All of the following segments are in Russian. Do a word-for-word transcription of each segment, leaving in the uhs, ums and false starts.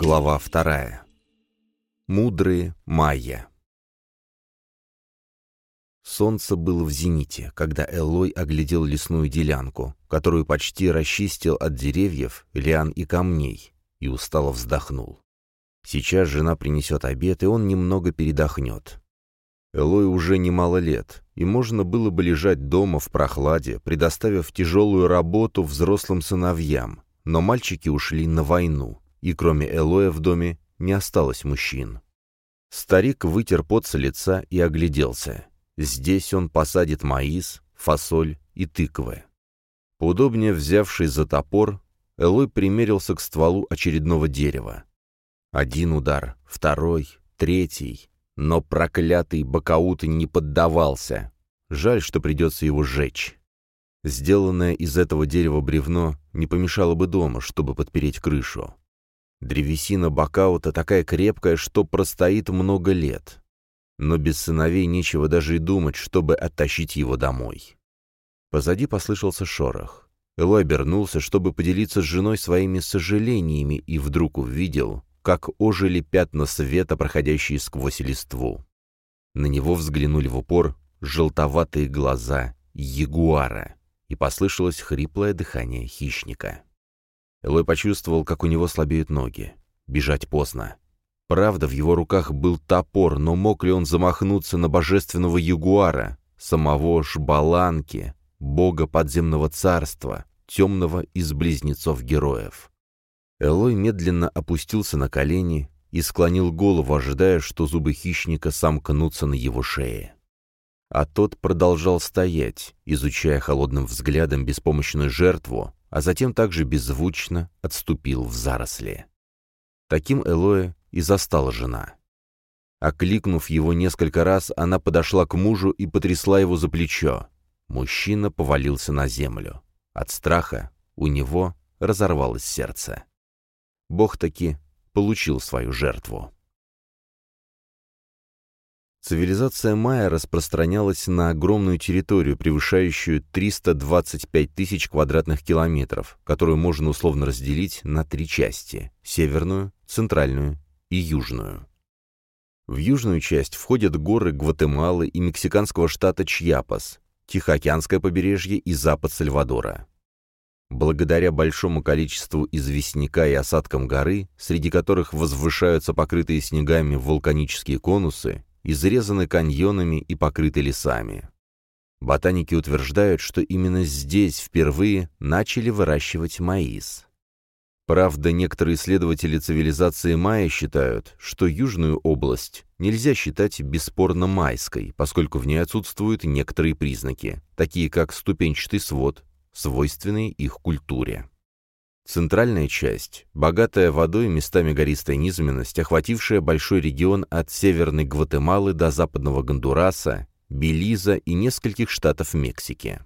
Глава вторая. Мудрые майя. Солнце было в зените, когда Элой оглядел лесную делянку, которую почти расчистил от деревьев, лиан и камней, и устало вздохнул. Сейчас жена принесет обед, и он немного передохнет. Элой уже немало лет, и можно было бы лежать дома в прохладе, предоставив тяжелую работу взрослым сыновьям, но мальчики ушли на войну, и кроме Элоя в доме не осталось мужчин. Старик вытер пот с лица и огляделся. Здесь он посадит маис, фасоль и тыквы. Поудобнее взявшись за топор, Элой примерился к стволу очередного дерева. Один удар, второй, третий, но проклятый бакаут не поддавался. Жаль, что придется его сжечь. Сделанное из этого дерева бревно не помешало бы дома, чтобы подпереть крышу. Древесина бакаута такая крепкая, что простоит много лет. Но без сыновей нечего даже и думать, чтобы оттащить его домой. Позади послышался шорох. Элой обернулся, чтобы поделиться с женой своими сожалениями, и вдруг увидел, как ожили пятна света, проходящие сквозь листву. На него взглянули в упор желтоватые глаза ягуара, и послышалось хриплое дыхание хищника. Элой почувствовал, как у него слабеют ноги. Бежать поздно. Правда, в его руках был топор, но мог ли он замахнуться на божественного ягуара, самого Шбаланки, бога подземного царства, темного из близнецов-героев? Элой медленно опустился на колени и склонил голову, ожидая, что зубы хищника сомкнутся на его шее. А тот продолжал стоять, изучая холодным взглядом беспомощную жертву, а затем также беззвучно отступил в заросли. Таким Элоя и застала жена. Окликнув его несколько раз, она подошла к мужу и потрясла его за плечо. Мужчина повалился на землю. От страха у него разорвалось сердце. Бог таки получил свою жертву. Цивилизация майя распространялась на огромную территорию, превышающую триста двадцать пять тысяч квадратных километров, которую можно условно разделить на три части – северную, центральную и южную. В южную часть входят горы Гватемалы и мексиканского штата Чьяпас, Тихоокеанское побережье и запад Сальвадора. Благодаря большому количеству известняка и осадкам горы, среди которых возвышаются покрытые снегами вулканические конусы, изрезаны каньонами и покрыты лесами. Ботаники утверждают, что именно здесь впервые начали выращивать маис. Правда, некоторые исследователи цивилизации майя считают, что южную область нельзя считать бесспорно майской, поскольку в ней отсутствуют некоторые признаки, такие как ступенчатый свод, свойственные их культуре. Центральная часть, богатая водой, местами гористая низменность, охватившая большой регион от северной Гватемалы до западного Гондураса, Белиза и нескольких штатов Мексики.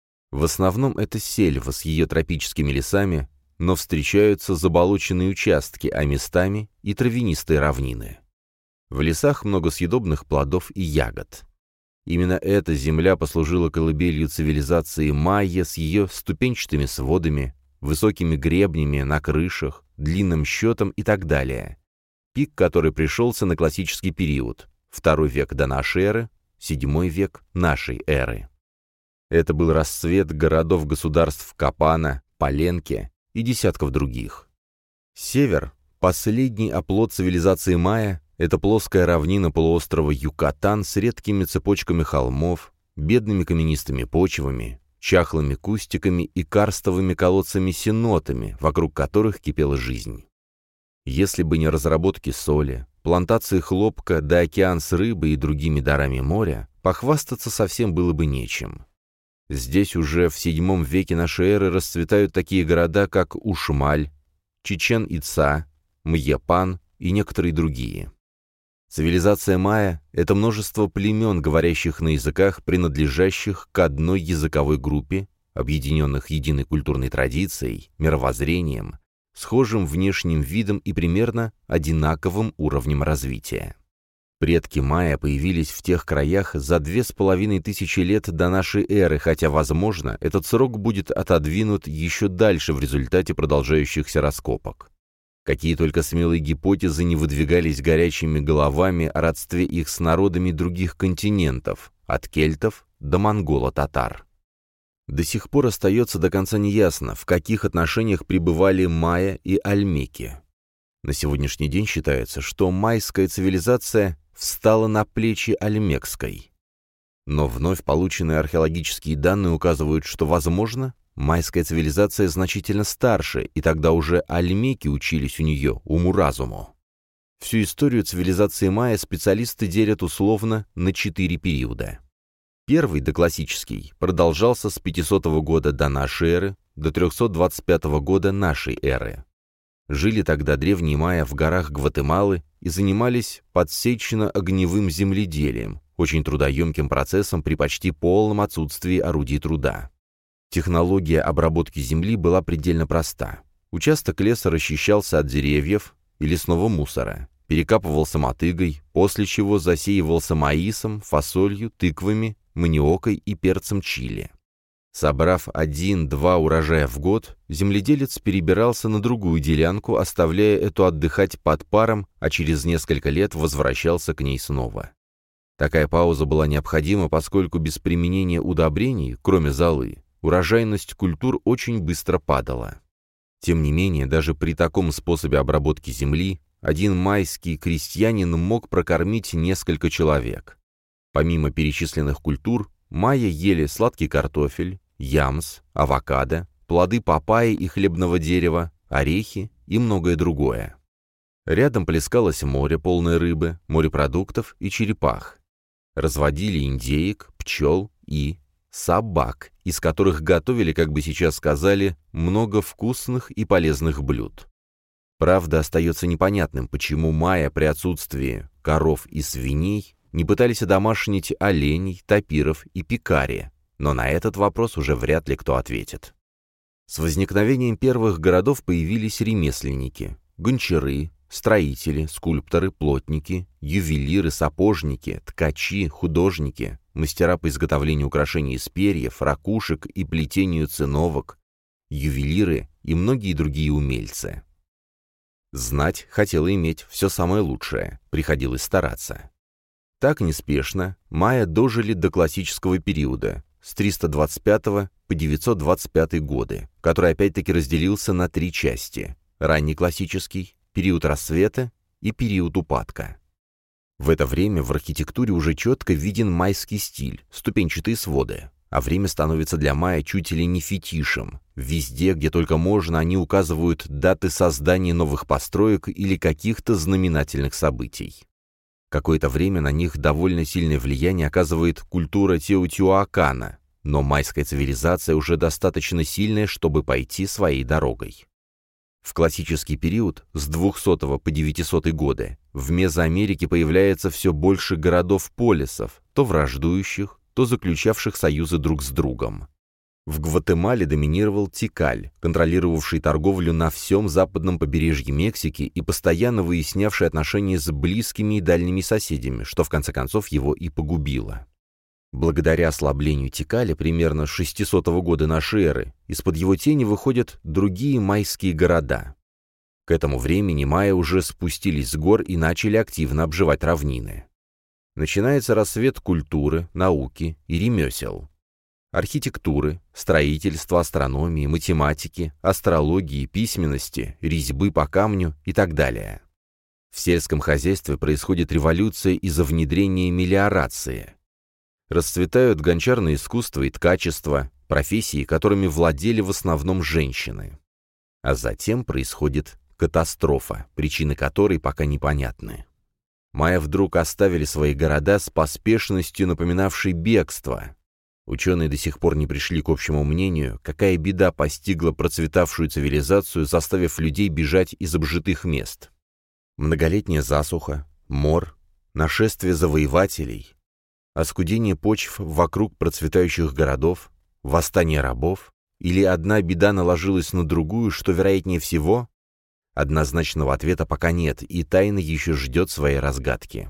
В основном это сельва с ее тропическими лесами, но встречаются заболоченные участки, а местами и травянистые равнины. В лесах много съедобных плодов и ягод. Именно эта земля послужила колыбелью цивилизации майя с ее ступенчатыми сводами, высокими гребнями на крышах, длинным счетом и так далее. Пик, который пришелся на классический период, второй век до нашей эры, седьмой век нашей эры. Это был расцвет городов-государств Капана, Паленке и десятков других. Север, последний оплот цивилизации майя, это плоская равнина полуострова Юкатан с редкими цепочками холмов, бедными каменистыми почвами, чахлыми кустиками и карстовыми колодцами-сенотами, вокруг которых кипела жизнь. Если бы не разработки соли, плантации хлопка да океан с рыбой и другими дарами моря, похвастаться совсем было бы нечем. Здесь уже в седьмом веке нашей эры расцветают такие города, как Ушмаль, Чичен-Ица, Мьяпан и некоторые другие. Цивилизация майя — это множество племен, говорящих на языках, принадлежащих к одной языковой группе, объединенных единой культурной традицией, мировоззрением, схожим внешним видом и примерно одинаковым уровнем развития. Предки майя появились в тех краях за две с половиной тысячи лет до нашей эры, хотя, возможно, этот срок будет отодвинут еще дальше в результате продолжающихся раскопок. Какие только смелые гипотезы не выдвигались горячими головами о родстве их с народами других континентов, от кельтов до монголо-татар. До сих пор остается до конца неясно, в каких отношениях пребывали майя и ольмеки. На сегодняшний день считается, что майская цивилизация встала на плечи ольмекской. Но вновь полученные археологические данные указывают, что, возможно, майская цивилизация значительно старше, и тогда уже ольмеки учились у нее уму-разуму. Всю историю цивилизации майя специалисты делят условно на четыре периода. Первый, доклассический, продолжался с пятисотого года до нашей эры до трехсот двадцать пятого года нашей эры. Жили тогда древние майя в горах Гватемалы и занимались подсечно-огневым земледелием, очень трудоемким процессом при почти полном отсутствии орудий труда. Технология обработки земли была предельно проста. Участок леса расчищался от деревьев и лесного мусора, перекапывался мотыгой, после чего засеивался маисом, фасолью, тыквами, маниокой и перцем чили. Собрав один-два урожая в год, земледелец перебирался на другую делянку, оставляя эту отдыхать под паром, а через несколько лет возвращался к ней снова. Такая пауза была необходима, поскольку без применения удобрений, кроме золы, урожайность культур очень быстро падала. Тем не менее, даже при таком способе обработки земли один майский крестьянин мог прокормить несколько человек. Помимо перечисленных культур, майя ели сладкий картофель, ямс, авокадо, плоды папайи и хлебного дерева, орехи и многое другое. Рядом плескалось море, полное рыбы, морепродуктов и черепах. Разводили индеек, пчел и собак, из которых готовили, как бы сейчас сказали, много вкусных и полезных блюд. Правда, остается непонятным, почему майя при отсутствии коров и свиней не пытались одомашнить оленей, тапиров и пикари, но на этот вопрос уже вряд ли кто ответит. С возникновением первых городов появились ремесленники, гончары, строители, скульпторы, плотники, ювелиры, сапожники, ткачи, художники, мастера по изготовлению украшений из перьев, ракушек и плетению циновок, ювелиры и многие другие умельцы. Знать хотела иметь все самое лучшее, приходилось стараться. Так неспешно майя дожили до классического периода, с триста двадцать пятого по девятьсот двадцать пятый годы, который опять-таки разделился на три части – ранний классический, период рассвета и период упадка. В это время в архитектуре уже четко виден майский стиль, ступенчатые своды, а время становится для майя чуть ли не фетишем. Везде, где только можно, они указывают даты создания новых построек или каких-то знаменательных событий. Какое-то время на них довольно сильное влияние оказывает культура Теотиуакана, но майская цивилизация уже достаточно сильная, чтобы пойти своей дорогой. В классический период, с двухсотого по девятисотый годы, в Мезоамерике появляется все больше городов-полисов, то враждующих, то заключавших союзы друг с другом. В Гватемале доминировал Тикаль, контролировавший торговлю на всем западном побережье Мексики и постоянно выяснявший отношения с близкими и дальними соседями, что в конце концов его и погубило. Благодаря ослаблению Тикаля примерно с шестисотого года нашей эры из-под его тени выходят другие майские города. К этому времени майя уже спустились с гор и начали активно обживать равнины. Начинается рассвет культуры, науки и ремесел. Архитектуры, строительства, астрономии, математики, астрологии, письменности, резьбы по камню и так далее. В сельском хозяйстве происходит революция из-за внедрения мелиорации. Расцветают гончарное искусство и ткачество, профессии, которыми владели в основном женщины. А затем происходит катастрофа, причины которой пока непонятны. Майя вдруг оставили свои города с поспешностью, напоминавшей бегство. Ученые до сих пор не пришли к общему мнению, какая беда постигла процветавшую цивилизацию, заставив людей бежать из обжитых мест. Многолетняя засуха, мор, нашествие завоевателей, оскудение почв вокруг процветающих городов, восстание рабов, или одна беда наложилась на другую, что, вероятнее всего, однозначного ответа пока нет, и тайна еще ждет своей разгадки.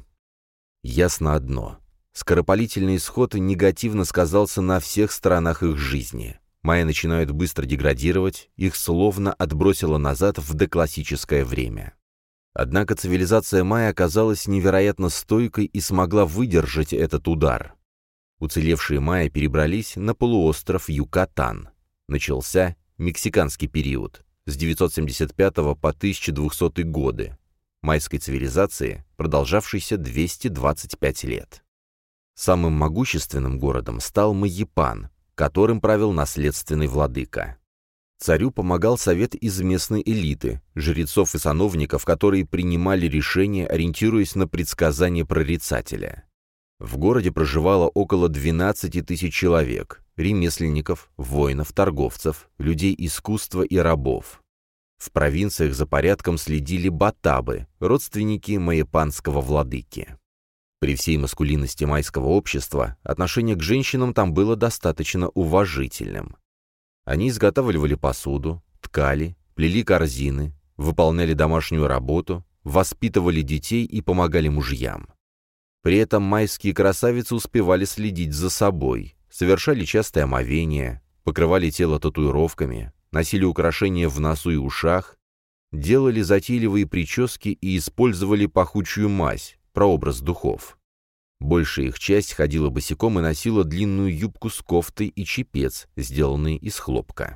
Ясно одно. Скоропалительный исход негативно сказался на всех сторонах их жизни. Майя начинают быстро деградировать, их словно отбросило назад в доклассическое время. Однако цивилизация майя оказалась невероятно стойкой и смогла выдержать этот удар. Уцелевшие майя перебрались на полуостров Юкатан. Начался мексиканский период с девятьсот семьдесят пятого по тысяча двухсотые годы, майской цивилизации, продолжавшейся двести двадцать пять лет. Самым могущественным городом стал Майяпан, которым правил наследственный владыка. Царю помогал совет из местной элиты, жрецов и сановников, которые принимали решения, ориентируясь на предсказания прорицателя. В городе проживало около двенадцати тысяч человек, ремесленников, воинов, торговцев, людей искусства и рабов. В провинциях за порядком следили батабы, родственники майяпанского владыки. При всей маскулинности майского общества отношение к женщинам там было достаточно уважительным. Они изготавливали посуду, ткали, плели корзины, выполняли домашнюю работу, воспитывали детей и помогали мужьям. При этом майские красавицы успевали следить за собой, совершали частые омовения, покрывали тело татуировками, носили украшения в носу и ушах, делали затейливые прически и использовали пахучую мазь, прообраз духов. Большая их часть ходила босиком и носила длинную юбку с кофтой и чепец, сделанный из хлопка.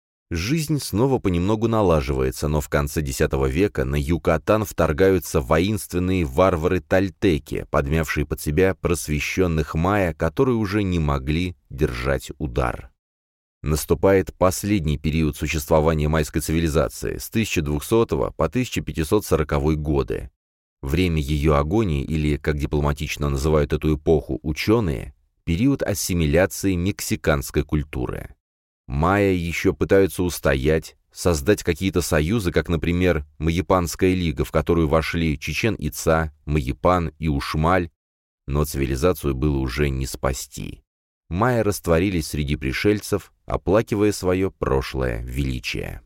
Жизнь снова понемногу налаживается, но в конце десятого века на Юкатан вторгаются воинственные варвары-тальтеки, подмявшие под себя просвещенных майя, которые уже не могли держать удар. Наступает последний период существования майской цивилизации с тысяча двухсотого по тысяча пятьсот сороковые годы. Время ее агонии, или, как дипломатично называют эту эпоху ученые, период ассимиляции мексиканской культуры. Майя еще пытаются устоять, создать какие-то союзы, как, например, Майяпанская лига, в которую вошли Чичен-Ица, Майяпан и Ушмаль, но цивилизацию было уже не спасти. Майя растворились среди пришельцев, оплакивая свое прошлое величие.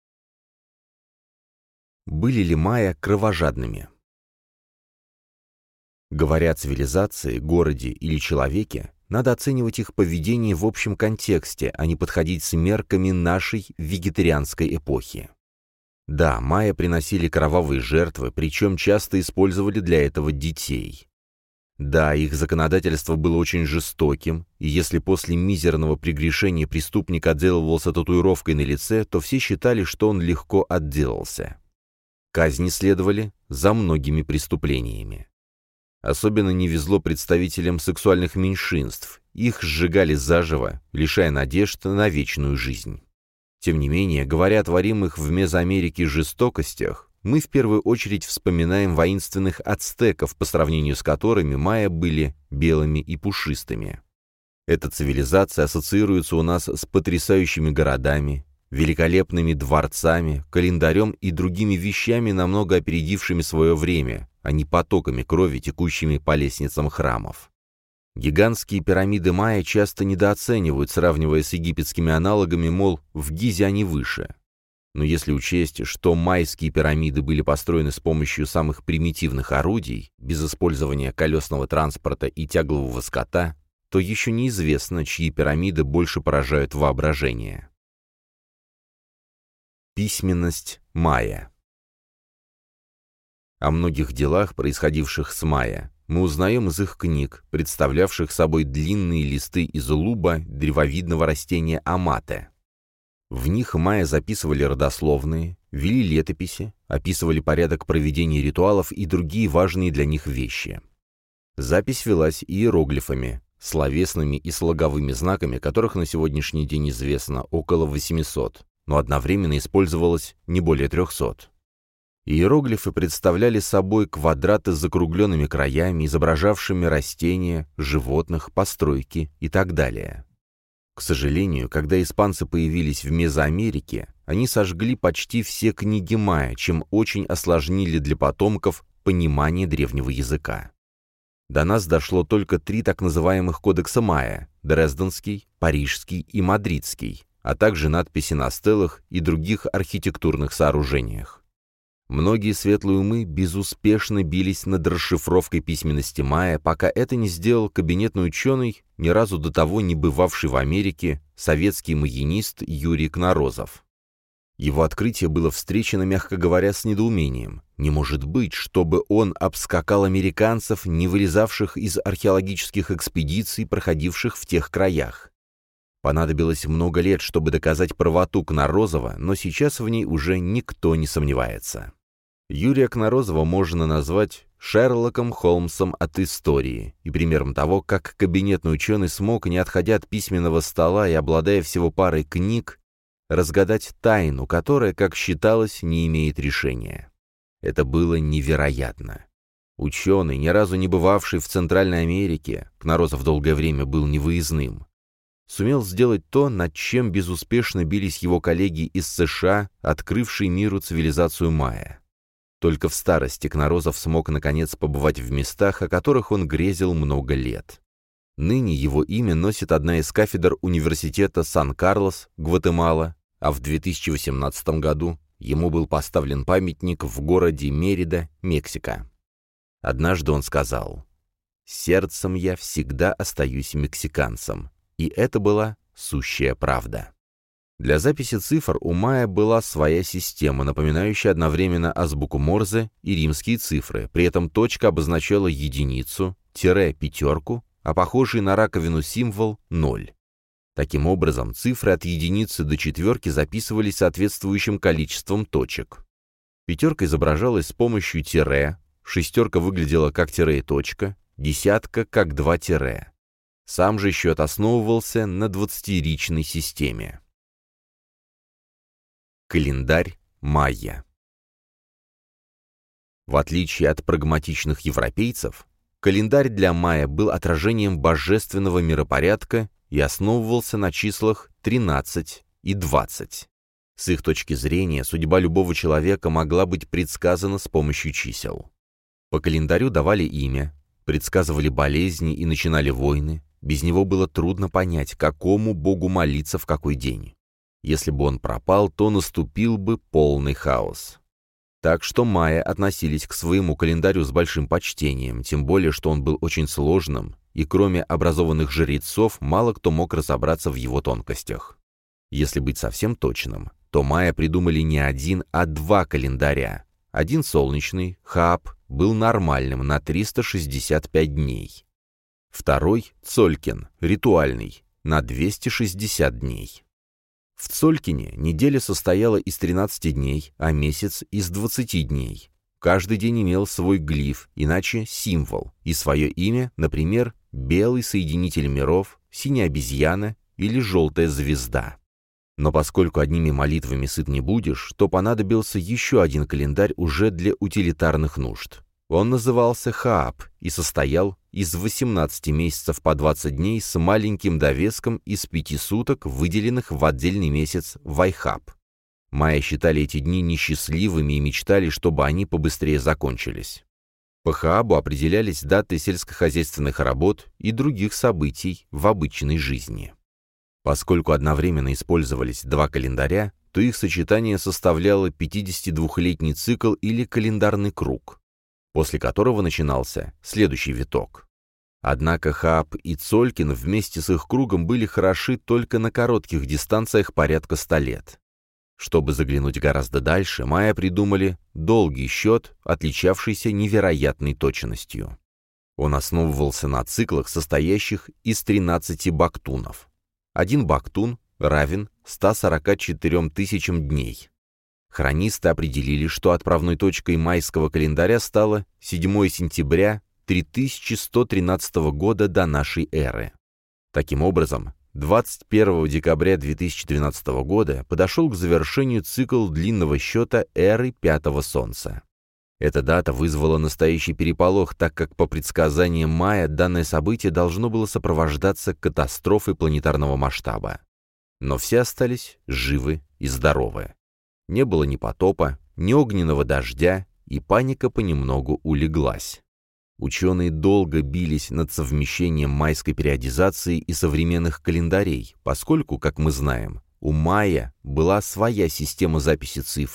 Были ли майя кровожадными? Говоря о цивилизации, городе или человеке, надо оценивать их поведение в общем контексте, а не подходить с мерками нашей вегетарианской эпохи. Да, майя приносили кровавые жертвы, причем часто использовали для этого детей. Да, их законодательство было очень жестоким, и если после мизерного прегрешения преступник отделывался татуировкой на лице, то все считали, что он легко отделался. Казни следовали за многими преступлениями. Особенно не везло представителям сексуальных меньшинств, их сжигали заживо, лишая надежд на вечную жизнь. Тем не менее, говоря о творимых в Мезоамерике жестокостях, мы в первую очередь вспоминаем воинственных ацтеков, по сравнению с которыми майя были белыми и пушистыми. Эта цивилизация ассоциируется у нас с потрясающими городами, великолепными дворцами, календарем и другими вещами, намного опередившими свое время, а не потоками крови, текущими по лестницам храмов. Гигантские пирамиды майя часто недооценивают, сравнивая с египетскими аналогами, мол, в Гизе они выше. Но если учесть, что майские пирамиды были построены с помощью самых примитивных орудий, без использования колесного транспорта и тяглового скота, то еще неизвестно, чьи пирамиды больше поражают воображение. Письменность майя. О многих делах, происходивших с майя, мы узнаем из их книг, представлявших собой длинные листы из луба древовидного растения амате. В них майя записывали родословные, вели летописи, описывали порядок проведения ритуалов и другие важные для них вещи. Запись велась иероглифами, словесными и слоговыми знаками, которых на сегодняшний день известно около восьмисот, но одновременно использовалось не более трехсот. Иероглифы представляли собой квадраты с закругленными краями, изображавшими растения, животных, постройки и так далее. К сожалению, когда испанцы появились в Мезоамерике, они сожгли почти все книги майя, чем очень осложнили для потомков понимание древнего языка. До нас дошло только три так называемых кодекса майя – Дрезденский, Парижский и Мадридский, а также надписи на стелах и других архитектурных сооружениях. Многие светлые умы безуспешно бились над расшифровкой письменности майя, пока это не сделал кабинетный ученый, ни разу до того не бывавший в Америке, советский майянист Юрий Кнорозов. Его открытие было встречено, мягко говоря, с недоумением. Не может быть, чтобы он обскакал американцев, не вылезавших из археологических экспедиций, проходивших в тех краях. Понадобилось много лет, чтобы доказать правоту Кнорозова, но сейчас в ней уже никто не сомневается. Юрия Кнорозова можно назвать Шерлоком Холмсом от истории и примером того, как кабинетный ученый смог, не отходя от письменного стола и обладая всего парой книг, разгадать тайну, которая, как считалось, не имеет решения. Это было невероятно. Ученый, ни разу не бывавший в Центральной Америке, Кнорозов долгое время был невыездным, сумел сделать то, над чем безуспешно бились его коллеги из США, открывшие миру цивилизацию майя. Только в старости Кнорозов смог наконец побывать в местах, о которых он грезил много лет. Ныне его имя носит одна из кафедр университета Сан-Карлос, Гватемала, а в две тысячи восемнадцатом году ему был поставлен памятник в городе Мерида, Мексика. Однажды он сказал: «Сердцем я всегда остаюсь мексиканцем», и это была сущая правда. Для записи цифр у майя была своя система, напоминающая одновременно азбуку Морзе и римские цифры, при этом точка обозначала единицу, тире — пятерку, а похожий на раковину символ — ноль. Таким образом, цифры от единицы до четверки записывались соответствующим количеством точек. Пятерка изображалась с помощью тире, шестерка выглядела как тире и точка, десятка как два тире. Сам же счет основывался на двадцатиричной системе. Календарь майя. В отличие от прагматичных европейцев, календарь для майя был отражением божественного миропорядка и основывался на числах тринадцать и двадцать. С их точки зрения, судьба любого человека могла быть предсказана с помощью чисел. По календарю давали имя, предсказывали болезни и начинали войны. Без него было трудно понять, какому богу молиться в какой день. Если бы он пропал, то наступил бы полный хаос. Так что майя относились к своему календарю с большим почтением, тем более, что он был очень сложным, и кроме образованных жрецов, мало кто мог разобраться в его тонкостях. Если быть совсем точным, то майя придумали не один, а два календаря. Один солнечный, Хаап, был нормальным на триста шестьдесят пять дней. Второй, Цолькин, ритуальный, на двести шестьдесят дней. В Цолькине неделя состояла из тринадцати дней, а месяц — из двадцати дней. Каждый день имел свой глиф, иначе символ, и свое имя, например, белый соединитель миров, синяя обезьяна или желтая звезда. Но поскольку одними молитвами сыт не будешь, то понадобился еще один календарь уже для утилитарных нужд. Он назывался Хаап и состоял из восемнадцати месяцев по двадцать дней с маленьким довеском из пяти суток, выделенных в отдельный месяц Вайхап. Майя считали эти дни несчастливыми и мечтали, чтобы они побыстрее закончились. По Хаабу определялись даты сельскохозяйственных работ и других событий в обычной жизни. Поскольку одновременно использовались два календаря, то их сочетание составляло пятидесятидвухлетний цикл или календарный круг, после которого начинался следующий виток. Однако Хаап и Цолькин вместе с их кругом были хороши только на коротких дистанциях порядка ста лет. Чтобы заглянуть гораздо дальше, майя придумали долгий счет, отличавшийся невероятной точностью. Он основывался на циклах, состоящих из тринадцати бактунов. Один бактун равен ста сорока четырем тысячам дней. Хронисты определили, что отправной точкой майского календаря стало седьмого сентября три тысячи сто тринадцатого года до нашей эры. Таким образом, двадцать первого декабря две тысячи двенадцатого года подошел к завершению цикл длинного счета эры Пятого Солнца. Эта дата вызвала настоящий переполох, так как по предсказаниям майя данное событие должно было сопровождаться катастрофой планетарного масштаба. Но все остались живы и здоровы. Не было ни потопа, ни огненного дождя, и паника понемногу улеглась. Ученые долго бились над совмещением майской периодизации и современных календарей, поскольку, как мы знаем, у майя была своя система записи цифр,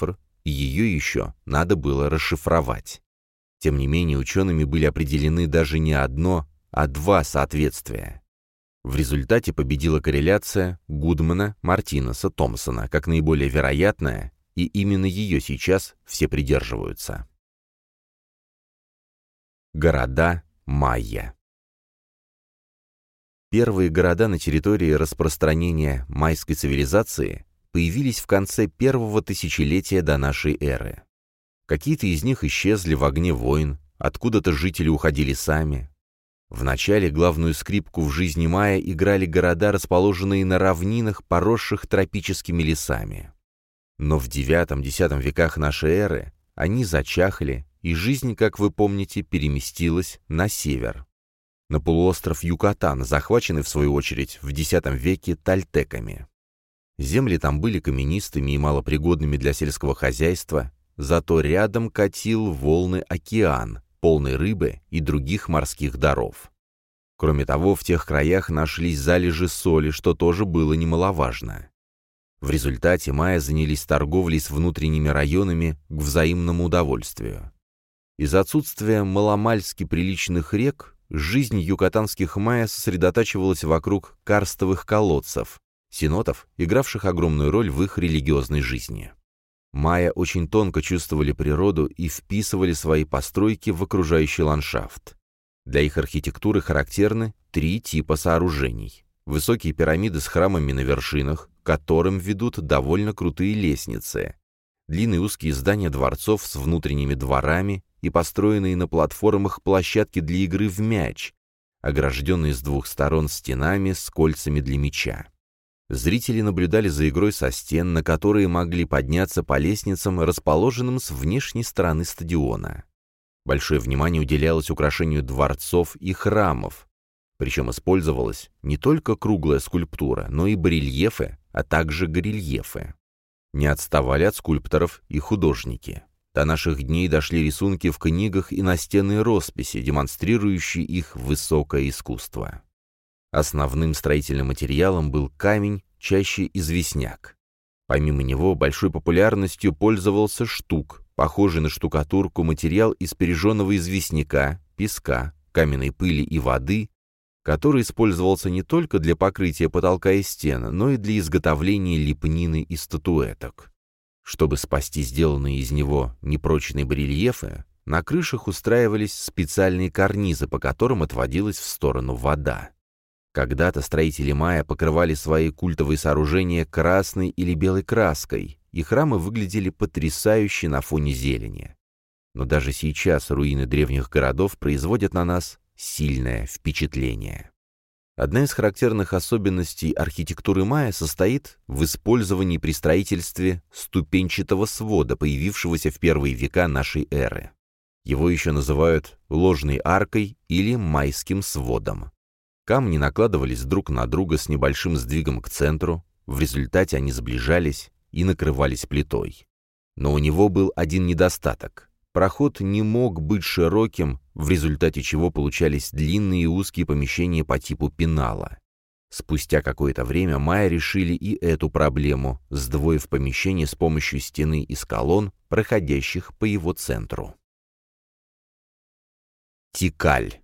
и ее еще надо было расшифровать. Тем не менее, учеными были определены даже не одно, а два соответствия. В результате победила корреляция Гудмана, Мартинеса, Томпсона как наиболее вероятная, и именно ее сейчас все придерживаются. Города майя. Первые города на территории распространения майской цивилизации появились в конце первого тысячелетия до нашей эры. Какие-то из них исчезли в огне войн, откуда-то жители уходили сами. Вначале главную скрипку в жизни майя играли города, расположенные на равнинах, поросших тропическими лесами. Но в девятом-десятом веках нашей эры они зачахли, и жизнь, как вы помните, переместилась на север, на полуостров Юкатан, захваченный, в свою очередь, в десятом веке тальтеками. Земли там были каменистыми и малопригодными для сельского хозяйства, зато рядом катил волны океан, полный рыбы и других морских даров. Кроме того, в тех краях нашлись залежи соли, что тоже было немаловажно. В результате майя занялись торговлей с внутренними районами к взаимному удовольствию. Из-за отсутствия маломальски приличных рек жизнь юкатанских майя сосредотачивалась вокруг карстовых колодцев, сенотов, игравших огромную роль в их религиозной жизни. Майя очень тонко чувствовали природу и вписывали свои постройки в окружающий ландшафт. Для их архитектуры характерны три типа сооружений. Высокие пирамиды с храмами на вершинах, к которым ведут довольно крутые лестницы. Длинные узкие здания дворцов с внутренними дворами и построенные на платформах площадки для игры в мяч, огражденные с двух сторон стенами с кольцами для мяча. Зрители наблюдали за игрой со стен, на которые могли подняться по лестницам, расположенным с внешней стороны стадиона. Большое внимание уделялось украшению дворцов и храмов, причем использовалась не только круглая скульптура, но и барельефы, а также горельефы. Не отставали от скульпторов и художники. До наших дней дошли рисунки в книгах и настенные росписи, демонстрирующие их высокое искусство. Основным строительным материалом был камень, чаще известняк. Помимо него большой популярностью пользовался штук, похожий на штукатурку материал из пережженного известняка, песка, каменной пыли и воды, который использовался не только для покрытия потолка и стен, но и для изготовления лепнины и статуэток. Чтобы спасти сделанные из него непрочные барельефы, на крышах устраивались специальные карнизы, по которым отводилась в сторону вода. Когда-то строители майя покрывали свои культовые сооружения красной или белой краской, и храмы выглядели потрясающе на фоне зелени. Но даже сейчас руины древних городов производят на нас сильное впечатление. Одна из характерных особенностей архитектуры майя состоит в использовании при строительстве ступенчатого свода, появившегося в первые века нашей эры. Его еще называют ложной аркой или майским сводом. Камни накладывались друг на друга с небольшим сдвигом к центру, в результате они сближались и накрывались плитой. Но у него был один недостаток. Проход не мог быть широким, в результате чего получались длинные и узкие помещения по типу пенала. Спустя какое-то время майя решили и эту проблему, сдвоив помещение с помощью стены из колонн, проходящих по его центру. Тикаль.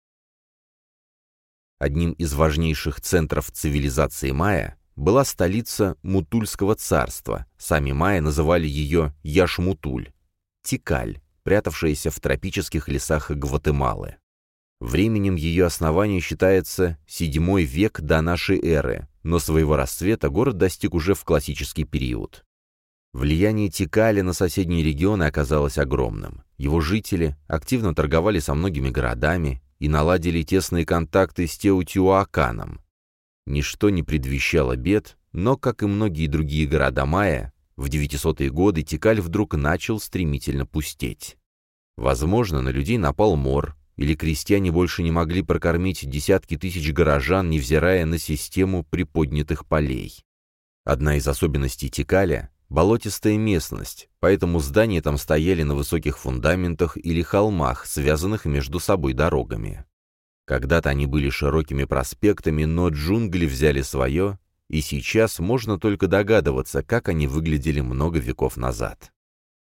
Одним из важнейших центров цивилизации майя была столица Мутульского царства, сами майя называли ее Яшмутуль, Тикаль, прятавшаяся в тропических лесах Гватемалы. Временем ее основания считается седьмой век до нашей эры, но своего расцвета город достиг уже в классический период. Влияние Тикаля на соседние регионы оказалось огромным. Его жители активно торговали со многими городами и наладили тесные контакты с Теотиуаканом. Ничто не предвещало бед, но, как и многие другие города майя, в девятисотые годы Тикаль вдруг начал стремительно пустеть. Возможно, на людей напал мор, или крестьяне больше не могли прокормить десятки тысяч горожан, невзирая на систему приподнятых полей. Одна из особенностей Тикаля — болотистая местность, поэтому здания там стояли на высоких фундаментах или холмах, связанных между собой дорогами. Когда-то они были широкими проспектами, но джунгли взяли свое, и сейчас можно только догадываться, как они выглядели много веков назад.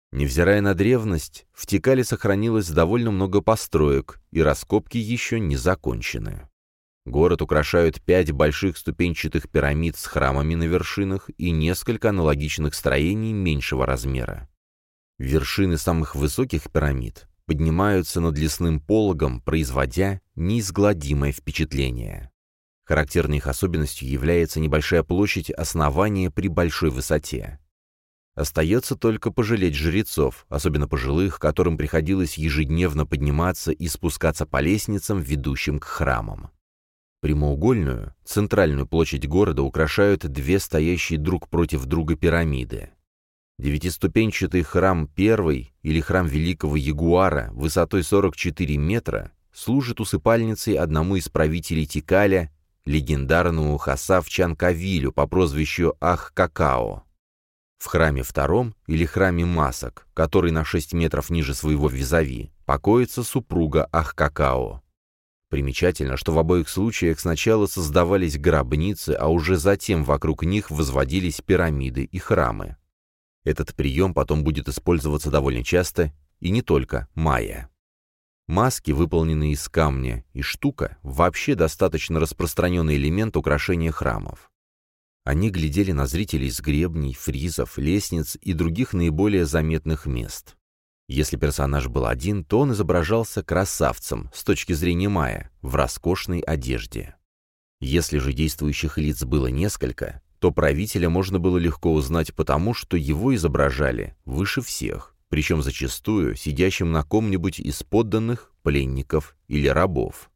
Невзирая на древность, в Тикале сохранилось довольно много построек, и раскопки еще не закончены. Город украшают пять больших ступенчатых пирамид с храмами на вершинах и несколько аналогичных строений меньшего размера. Вершины самых высоких пирамид поднимаются над лесным пологом, производя неизгладимое впечатление. Характерной их особенностью является небольшая площадь основания при большой высоте. Остается только пожалеть жрецов, особенно пожилых, которым приходилось ежедневно подниматься и спускаться по лестницам, ведущим к храмам. Прямоугольную, центральную площадь города украшают две стоящие друг против друга пирамиды. Девятиступенчатый храм первый, или храм Великого Ягуара, высотой сорок четыре метра, служит усыпальницей одному из правителей Тикаля, легендарному Хасав Чанкавилю по прозвищу Ах-Какао. В храме втором, или храме Масок, который на шесть метров ниже своего визави, покоится супруга Ах-Какао. Примечательно, что в обоих случаях сначала создавались гробницы, а уже затем вокруг них возводились пирамиды и храмы. Этот прием потом будет использоваться довольно часто, и не только майя. Маски, выполненные из камня, и штука – вообще достаточно распространенный элемент украшения храмов. Они глядели на зрителей с гребней, фризов, лестниц и других наиболее заметных мест. Если персонаж был один, то он изображался красавцем, с точки зрения майя, в роскошной одежде. Если же действующих лиц было несколько, то правителя можно было легко узнать потому, что его изображали выше всех, причем зачастую сидящим на ком-нибудь из подданных, пленников или рабов.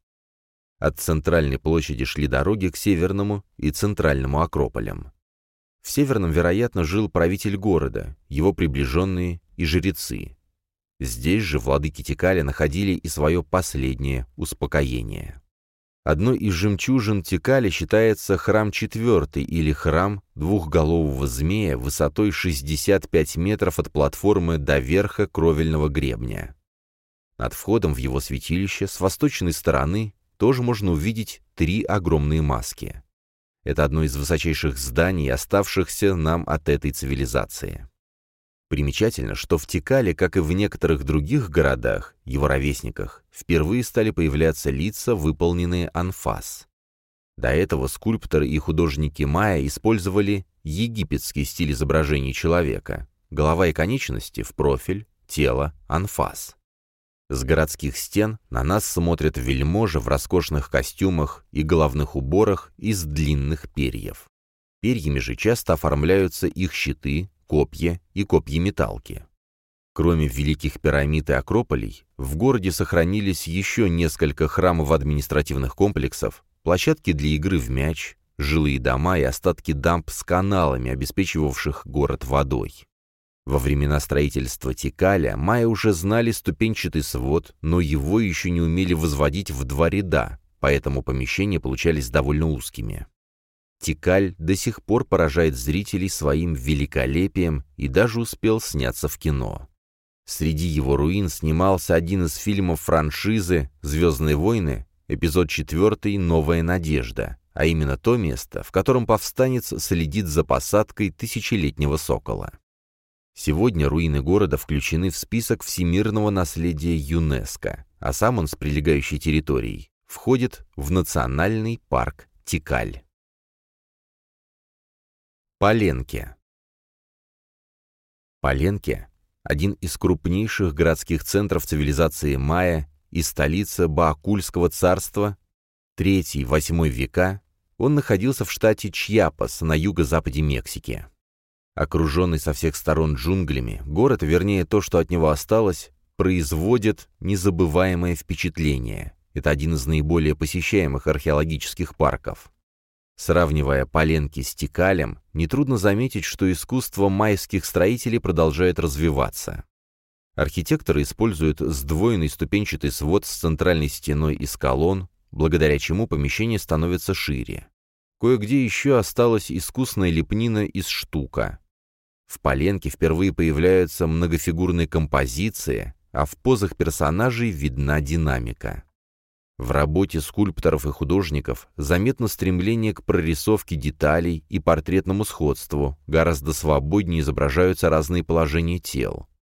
От центральной площади шли дороги к северному и центральному Акрополям. В северном, вероятно, жил правитель города, его приближенные и жрецы. Здесь же владыки Тикаля находили и свое последнее успокоение. Одной из жемчужин Тикаля считается храм четвертый, или храм двухголового змея высотой шестьдесят пять метров от платформы до верха кровельного гребня. Над входом в его святилище с восточной стороны тоже можно увидеть три огромные маски. Это одно из высочайших зданий, оставшихся нам от этой цивилизации. Примечательно, что в Тикале, как и в некоторых других городах, его ровесниках, впервые стали появляться лица, выполненные анфас. До этого скульпторы и художники майя использовали египетский стиль изображения человека, голова и конечности в профиль, тело — анфас. С городских стен на нас смотрят вельможи в роскошных костюмах и головных уборах из длинных перьев. Перьями же часто оформляются их щиты, копья и копьеметалки. Кроме великих пирамид и акрополей, в городе сохранились еще несколько храмов административных комплексов, площадки для игры в мяч, жилые дома и остатки дамб с каналами, обеспечивавших город водой. Во времена строительства Тикаля майя уже знали ступенчатый свод, но его еще не умели возводить в два ряда, поэтому помещения получались довольно узкими. Тикаль до сих пор поражает зрителей своим великолепием и даже успел сняться в кино. Среди его руин снимался один из фильмов франшизы «Звездные войны», эпизод четвертый «Новая надежда», а именно то место, в котором повстанец следит за посадкой тысячелетнего сокола. Сегодня руины города включены в список всемирного наследия ЮНЕСКО, а сам он с прилегающей территорией входит в национальный парк Тикаль. Паленке. Паленке – один из крупнейших городских центров цивилизации майя и столица Баакульского царства третий-восьмой века, он находился в штате Чьяпас на юго-западе Мексики. Окруженный со всех сторон джунглями, город, вернее то, что от него осталось, производит незабываемое впечатление. Это один из наиболее посещаемых археологических парков. Сравнивая Паленки с Тикалем, нетрудно заметить, что искусство майских строителей продолжает развиваться. Архитекторы используют сдвоенный ступенчатый свод с центральной стеной из колонн, благодаря чему помещение становится шире. Кое-где еще осталась искусная лепнина из штука. В Паленке впервые появляются многофигурные композиции, а в позах персонажей видна динамика. В работе скульпторов и художников заметно стремление к прорисовке деталей и портретному сходству, гораздо свободнее изображаются разные положения тел.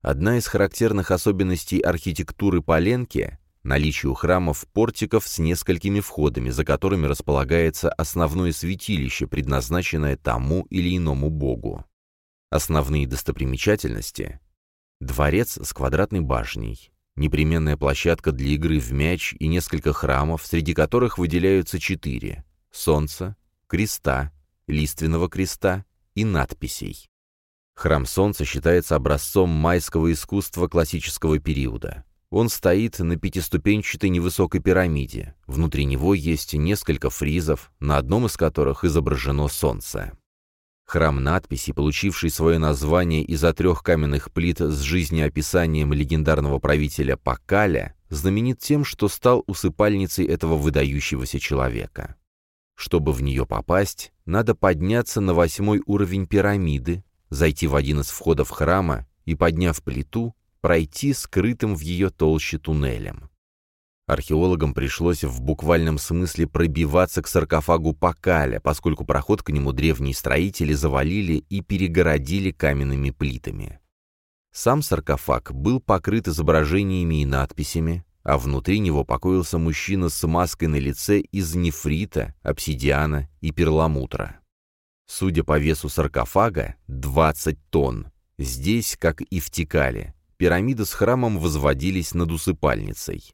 Одна из характерных особенностей архитектуры Паленки — наличие у храмов портиков с несколькими входами, за которыми располагается основное святилище, предназначенное тому или иному богу. Основные достопримечательности — дворец с квадратной башней, непременная площадка для игры в мяч и несколько храмов, среди которых выделяются четыре — солнца, креста, лиственного креста и надписей. Храм Солнца считается образцом майского искусства классического периода. Он стоит на пятиступенчатой невысокой пирамиде. Внутри него есть несколько фризов, на одном из которых изображено солнце. Храм надписи, получивший свое название из-за трех каменных плит с жизнеописанием легендарного правителя Пакаля, знаменит тем, что стал усыпальницей этого выдающегося человека. Чтобы в нее попасть, надо подняться на восьмой уровень пирамиды, зайти в один из входов храма и, подняв плиту, пройти скрытым в ее толще туннелем. Археологам пришлось в буквальном смысле пробиваться к саркофагу Пакаля, поскольку проход к нему древние строители завалили и перегородили каменными плитами. Сам саркофаг был покрыт изображениями и надписями, а внутри него покоился мужчина с маской на лице из нефрита, обсидиана и перламутра. Судя по весу саркофага, двадцать тонн. Здесь, как и в Тикале, пирамида с храмом возводились над усыпальницей.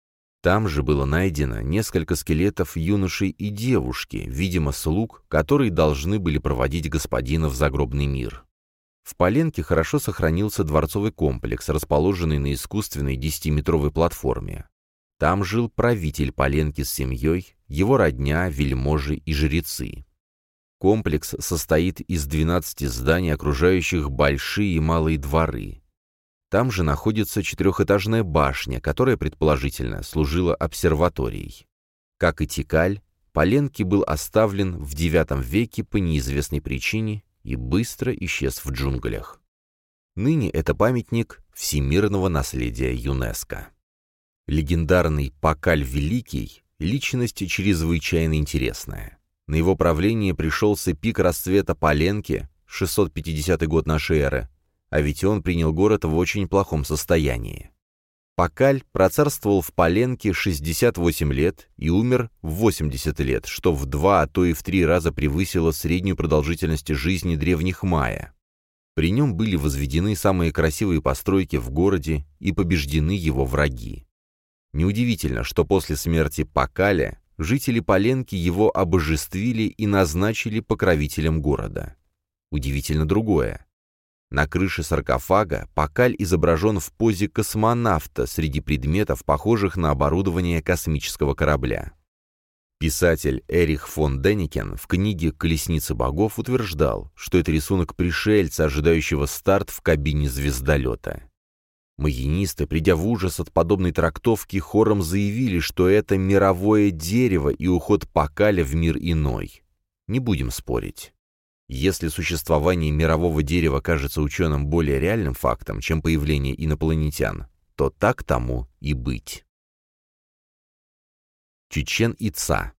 Там же было найдено несколько скелетов юношей и девушки, видимо, слуг, которые должны были проводить господина в загробный мир. В Паленке хорошо сохранился дворцовый комплекс, расположенный на искусственной десятиметровой платформе. Там жил правитель Паленки с семьей, его родня, вельможи и жрецы. Комплекс состоит из двенадцати зданий, окружающих большие и малые дворы. Там же находится четырехэтажная башня, которая, предположительно, служила обсерваторией. Как и Тикаль, Паленки был оставлен в девятом веке по неизвестной причине и быстро исчез в джунглях. Ныне это памятник всемирного наследия ЮНЕСКО. Легендарный Пакаль Великий — личность чрезвычайно интересная. На его правление пришелся пик расцвета Паленки, шестьсот пятидесятый год нашей эры, а ведь он принял город в очень плохом состоянии. Пакаль процарствовал в Паленке шестьдесят восемь лет и умер в восемьдесят лет, что в два, а то и в три раза превысило среднюю продолжительность жизни древних майя. При нем были возведены самые красивые постройки в городе и побеждены его враги. Неудивительно, что после смерти Пакаля жители Паленки его обожествили и назначили покровителем города. Удивительно другое. На крыше саркофага Пакаль изображен в позе космонавта среди предметов, похожих на оборудование космического корабля. Писатель Эрих фон Дäniken в книге «Колесница богов» утверждал, что это рисунок пришельца, ожидающего старт в кабине звездолета. Маянисты, придя в ужас от подобной трактовки, хором заявили, что это мировое дерево и уход Пакаля в мир иной. Не будем спорить. Если существование мирового дерева кажется ученым более реальным фактом, чем появление инопланетян, то так тому и быть. Чичен-Ица.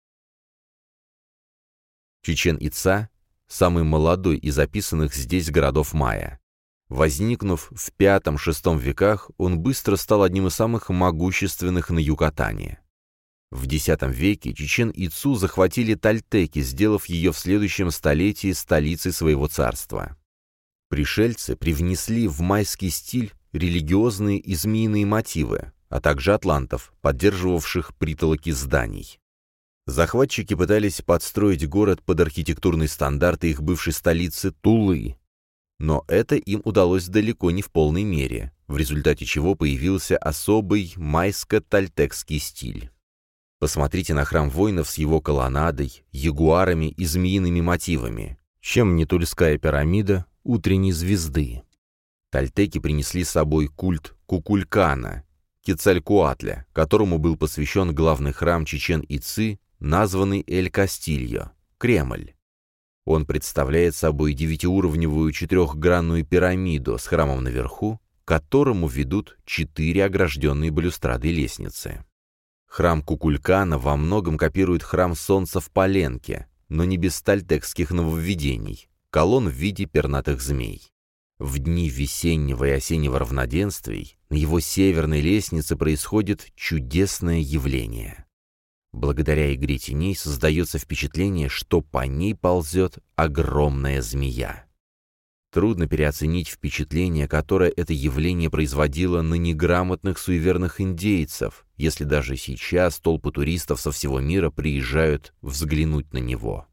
Чичен-Ица – самый молодой из описанных здесь городов майя. Возникнув в пятом-шестом веках, он быстро стал одним из самых могущественных на Юкатане. В десятом веке Чичен-Ицу захватили тальтеки, сделав ее в следующем столетии столицей своего царства. Пришельцы привнесли в майский стиль религиозные и змеиные мотивы, а также атлантов, поддерживавших притолоки зданий. Захватчики пытались подстроить город под архитектурные стандарты их бывшей столицы Тулы. Но это им удалось далеко не в полной мере, в результате чего появился особый майско-тальтекский стиль. Посмотрите на храм воинов с его колоннадой, ягуарами и змеиными мотивами. Чем не Тульская пирамида утренней звезды? Тальтеки принесли с собой культ Кукулькана, Кецалькуатля, которому был посвящен главный храм Чичен-Ицы, названный Эль-Кастильо, Кремль. Он представляет собой девятиуровневую четырехгранную пирамиду с храмом наверху, к которому ведут четыре огражденные балюстрады лестницы. Храм Кукулькана во многом копирует храм Солнца в Паленке, но не без тальтекских нововведений, колонн в виде пернатых змей. В дни весеннего и осеннего равноденствий на его северной лестнице происходит чудесное явление. Благодаря игре теней создается впечатление, что по ней ползет огромная змея. Трудно переоценить впечатление, которое это явление производило на неграмотных суеверных индейцев, если даже сейчас толпы туристов со всего мира приезжают взглянуть на него.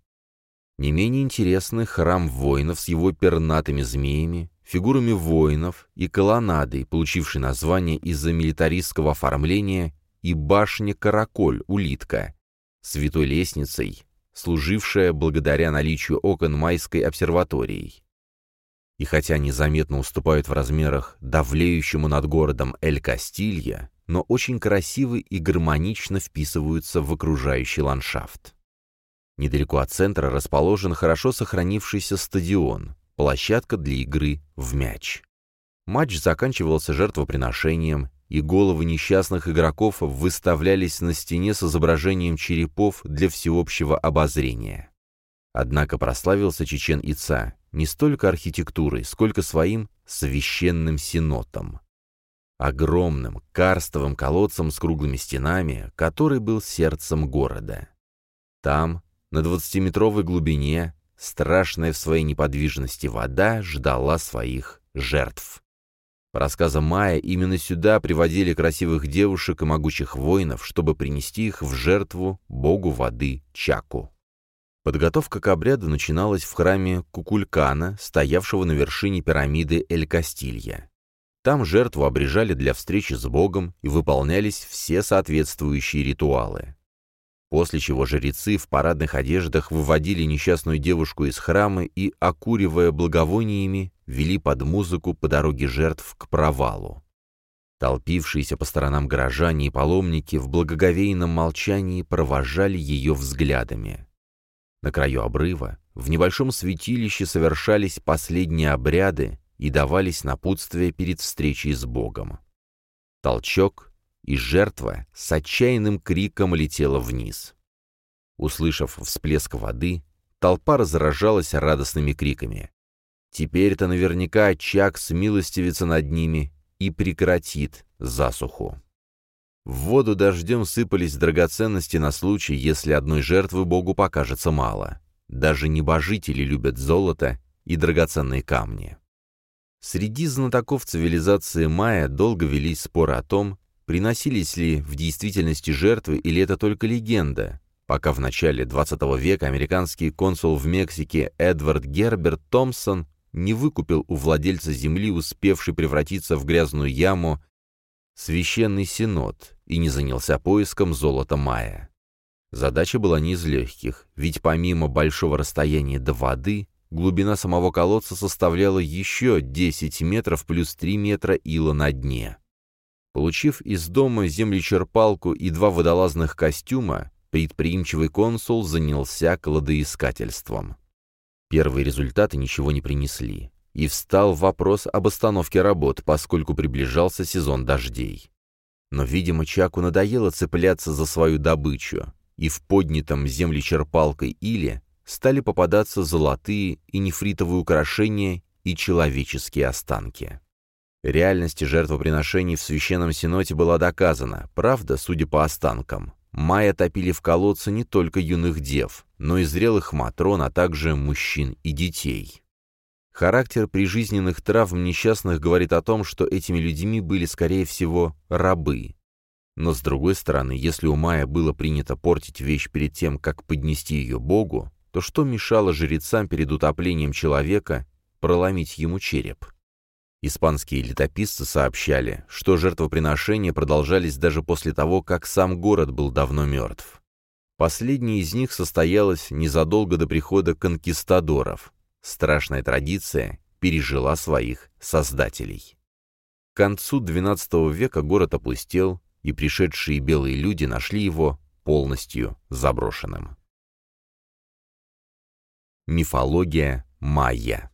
Не менее интересны храм воинов с его пернатыми змеями, фигурами воинов и колоннадой, получившей название из-за милитаристского оформления, и башня-караколь, улитка, святой лестницей, служившая благодаря наличию окон Майской обсерваторией. И хотя незаметно уступают в размерах давлеющему над городом Эль-Кастилья, но очень красивы и гармонично вписываются в окружающий ландшафт. Недалеко от центра расположен хорошо сохранившийся стадион, площадка для игры в мяч. Матч заканчивался жертвоприношением, и головы несчастных игроков выставлялись на стене с изображением черепов для всеобщего обозрения. Однако прославился Чичен-Ица не столько архитектурой, сколько своим священным сенотом. Огромным карстовым колодцем с круглыми стенами, который был сердцем города. Там, на двадцатиметровой глубине, страшная в своей неподвижности вода ждала своих жертв. По рассказам Майя, именно сюда приводили красивых девушек и могучих воинов, чтобы принести их в жертву богу воды Чаку. Подготовка к обряду начиналась в храме Кукулькана, стоявшего на вершине пирамиды Эль-Кастилья. Там жертву обрежали для встречи с Богом и выполнялись все соответствующие ритуалы. После чего жрецы в парадных одеждах выводили несчастную девушку из храма и, окуривая благовониями, вели под музыку по дороге жертв к провалу. Толпившиеся по сторонам горожане и паломники в благоговейном молчании провожали ее взглядами. На краю обрыва, в небольшом святилище совершались последние обряды и давались напутствия перед встречей с Богом. Толчок, и жертва с отчаянным криком летела вниз. Услышав всплеск воды, толпа разражалась радостными криками. Теперь-то наверняка Чак смилостивится над ними и прекратит засуху. В воду дождем сыпались драгоценности на случай, если одной жертвы Богу покажется мало. Даже небожители любят золото и драгоценные камни. Среди знатоков цивилизации майя долго велись споры о том, приносились ли в действительности жертвы или это только легенда, пока в начале двадцатого века американский консул в Мексике Эдвард Герберт Томпсон не выкупил у владельца земли, успевший превратиться в грязную яму, священный сенот и не занялся поиском золота майя. Задача была не из легких, ведь помимо большого расстояния до воды, глубина самого колодца составляла еще десять метров плюс три метра ила на дне. Получив из дома землечерпалку и два водолазных костюма, предприимчивый консул занялся кладоискательством. Первые результаты ничего не принесли, и встал вопрос об остановке работ, поскольку приближался сезон дождей. Но, видимо, Чаку надоело цепляться за свою добычу, и в поднятом землечерпалкой иле стали попадаться золотые и нефритовые украшения и человеческие останки. Реальность жертвоприношений в Священном Сеноте была доказана, правда, судя по останкам. Майя топили в колодце не только юных дев, но и зрелых матрон, а также мужчин и детей. Характер прижизненных травм несчастных говорит о том, что этими людьми были, скорее всего, рабы. Но, с другой стороны, если у майя было принято портить вещь перед тем, как поднести ее Богу, то что мешало жрецам перед утоплением человека проломить ему череп? Испанские летописцы сообщали, что жертвоприношения продолжались даже после того, как сам город был давно мертв. Последнее из них состоялось незадолго до прихода конкистадоров. Страшная традиция пережила своих создателей. К концу двенадцатого века город опустел, и пришедшие белые люди нашли его полностью заброшенным. Мифология майя.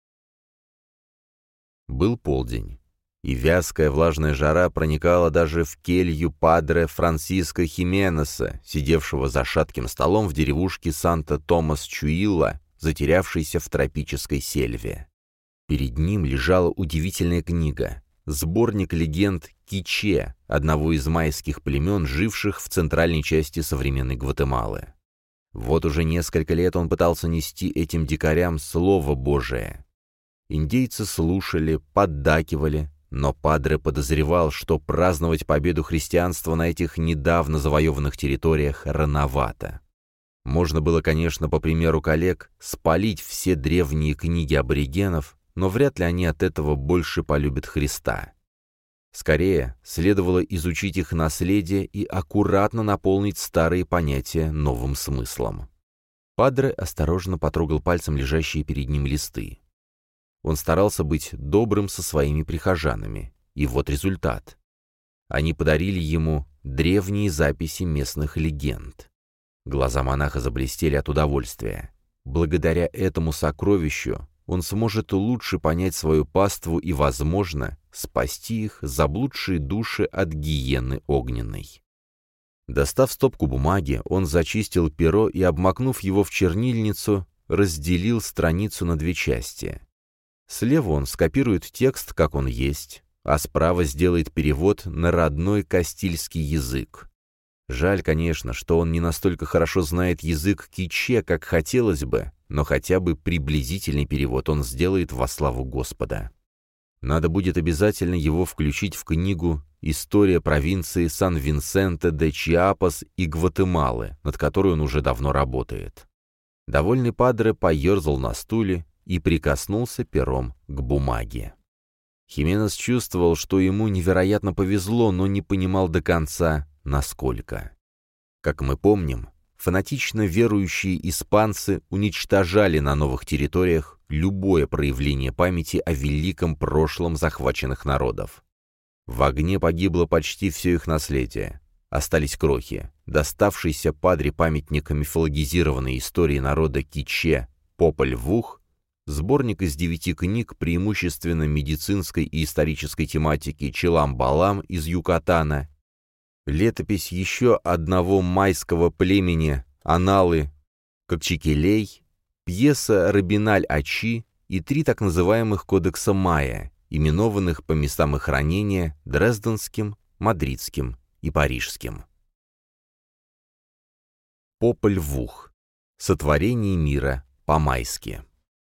Был полдень, и вязкая влажная жара проникала даже в келью падре Франсиско Хименеса, сидевшего за шатким столом в деревушке Санта-Томас-Чуилла, затерявшейся в тропической сельве. Перед ним лежала удивительная книга, сборник легенд Киче, одного из майских племен, живших в центральной части современной Гватемалы. Вот уже несколько лет он пытался нести этим дикарям Слово Божие. Индейцы слушали, поддакивали, но Падре подозревал, что праздновать победу христианства на этих недавно завоеванных территориях рановато. Можно было, конечно, по примеру коллег, спалить все древние книги аборигенов, но вряд ли они от этого больше полюбят Христа. Скорее, следовало изучить их наследие и аккуратно наполнить старые понятия новым смыслом. Падре осторожно потрогал пальцем лежащие перед ним листы. Он старался быть добрым со своими прихожанами, и вот результат. Они подарили ему древние записи местных легенд. Глаза монаха заблестели от удовольствия. Благодаря этому сокровищу он сможет лучше понять свою паству и, возможно, спасти их заблудшие души от гиены огненной. Достав стопку бумаги, он зачистил перо и, обмакнув его в чернильницу, разделил страницу на две части. Слева он скопирует текст, как он есть, а справа сделает перевод на родной кастильский язык. Жаль, конечно, что он не настолько хорошо знает язык киче, как хотелось бы, но хотя бы приблизительный перевод он сделает во славу Господа. Надо будет обязательно его включить в книгу «История провинции Сан-Винсенте-де-Чиапас и Гватемалы», над которой он уже давно работает. Довольный Падре поерзал на стуле и прикоснулся пером к бумаге. Хименес чувствовал, что ему невероятно повезло, но не понимал до конца, насколько. Как мы помним, фанатично верующие испанцы уничтожали на новых территориях любое проявление памяти о великом прошлом захваченных народов. В огне погибло почти все их наследие. Остались крохи. Доставшийся Падре памятник мифологизированной истории народа киче «Пополь Вух», сборник из девяти книг преимущественно медицинской и исторической тематики «Чилам-Балам» из Юкатана, летопись еще одного майского племени «Аналы Кокчикелей», пьеса «Рабиналь-Ачи» и три так называемых кодекса Майя, именованных по местам их хранения Дрезденским, Мадридским и Парижским. Пополь Вух. Сотворение мира по-майски.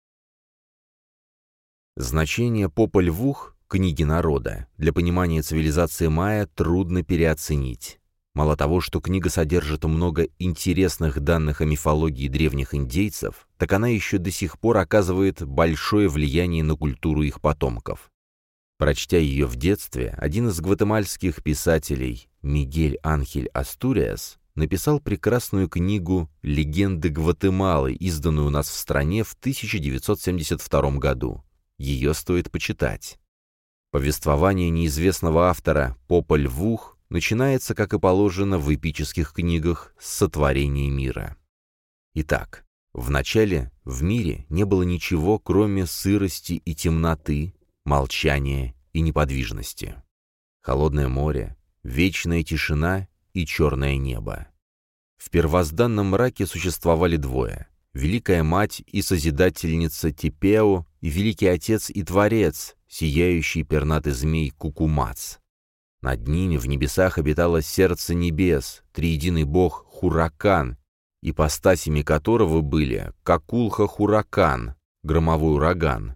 Значение Пополь Вух, книги народа, для понимания цивилизации майя трудно переоценить. Мало того, что книга содержит много интересных данных о мифологии древних индейцев, так она еще до сих пор оказывает большое влияние на культуру их потомков. Прочтя ее в детстве, один из гватемальских писателей, Мигель Анхель Астуриас, написал прекрасную книгу «Легенды Гватемалы», изданную у нас в стране в тысяча девятьсот семьдесят втором году. Ее стоит почитать. Повествование неизвестного автора «Пополь Вух» начинается, как и положено в эпических книгах, с сотворения мира. Итак, вначале в мире не было ничего, кроме сырости и темноты, молчания и неподвижности. Холодное море, вечная тишина и черное небо. В первозданном мраке существовали двое — Великая Мать и Созидательница Типео и Великий Отец и Творец, сияющий пернатый змей Кукумац. Над ними в небесах обитало сердце небес, триединый бог Хуракан, ипостасями которого были Какулха-Хуракан, громовой ураган,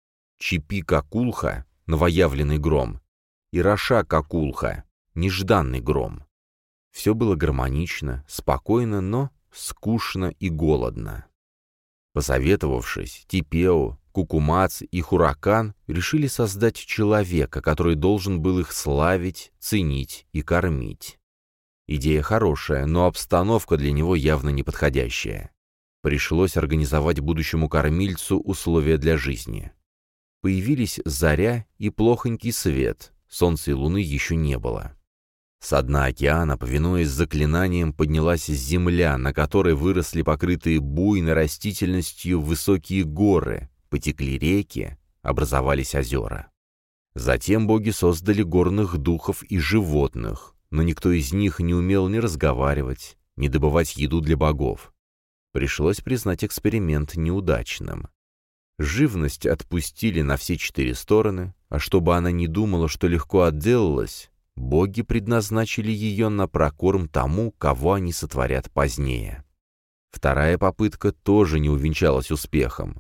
Чипи-Какулха, новоявленный гром, и Раша-Какулха, нежданный гром. Все было гармонично, спокойно, но скучно и голодно. Посоветовавшись, Типео, Кукумац и Хуракан решили создать человека, который должен был их славить, ценить и кормить. Идея хорошая, но обстановка для него явно неподходящая. Пришлось организовать будущему кормильцу условия для жизни. Появились заря и плохонький свет, солнца и луны еще не было. Со дна океана, повинуясь заклинаниям, поднялась земля, на которой выросли покрытые буйной растительностью высокие горы, потекли реки, образовались озера. Затем боги создали горных духов и животных, но никто из них не умел ни разговаривать, ни добывать еду для богов. Пришлось признать эксперимент неудачным. Живность отпустили на все четыре стороны, а чтобы она не думала, что легко отделалась, боги предназначили ее на прокорм тому, кого они сотворят позднее. Вторая попытка тоже не увенчалась успехом.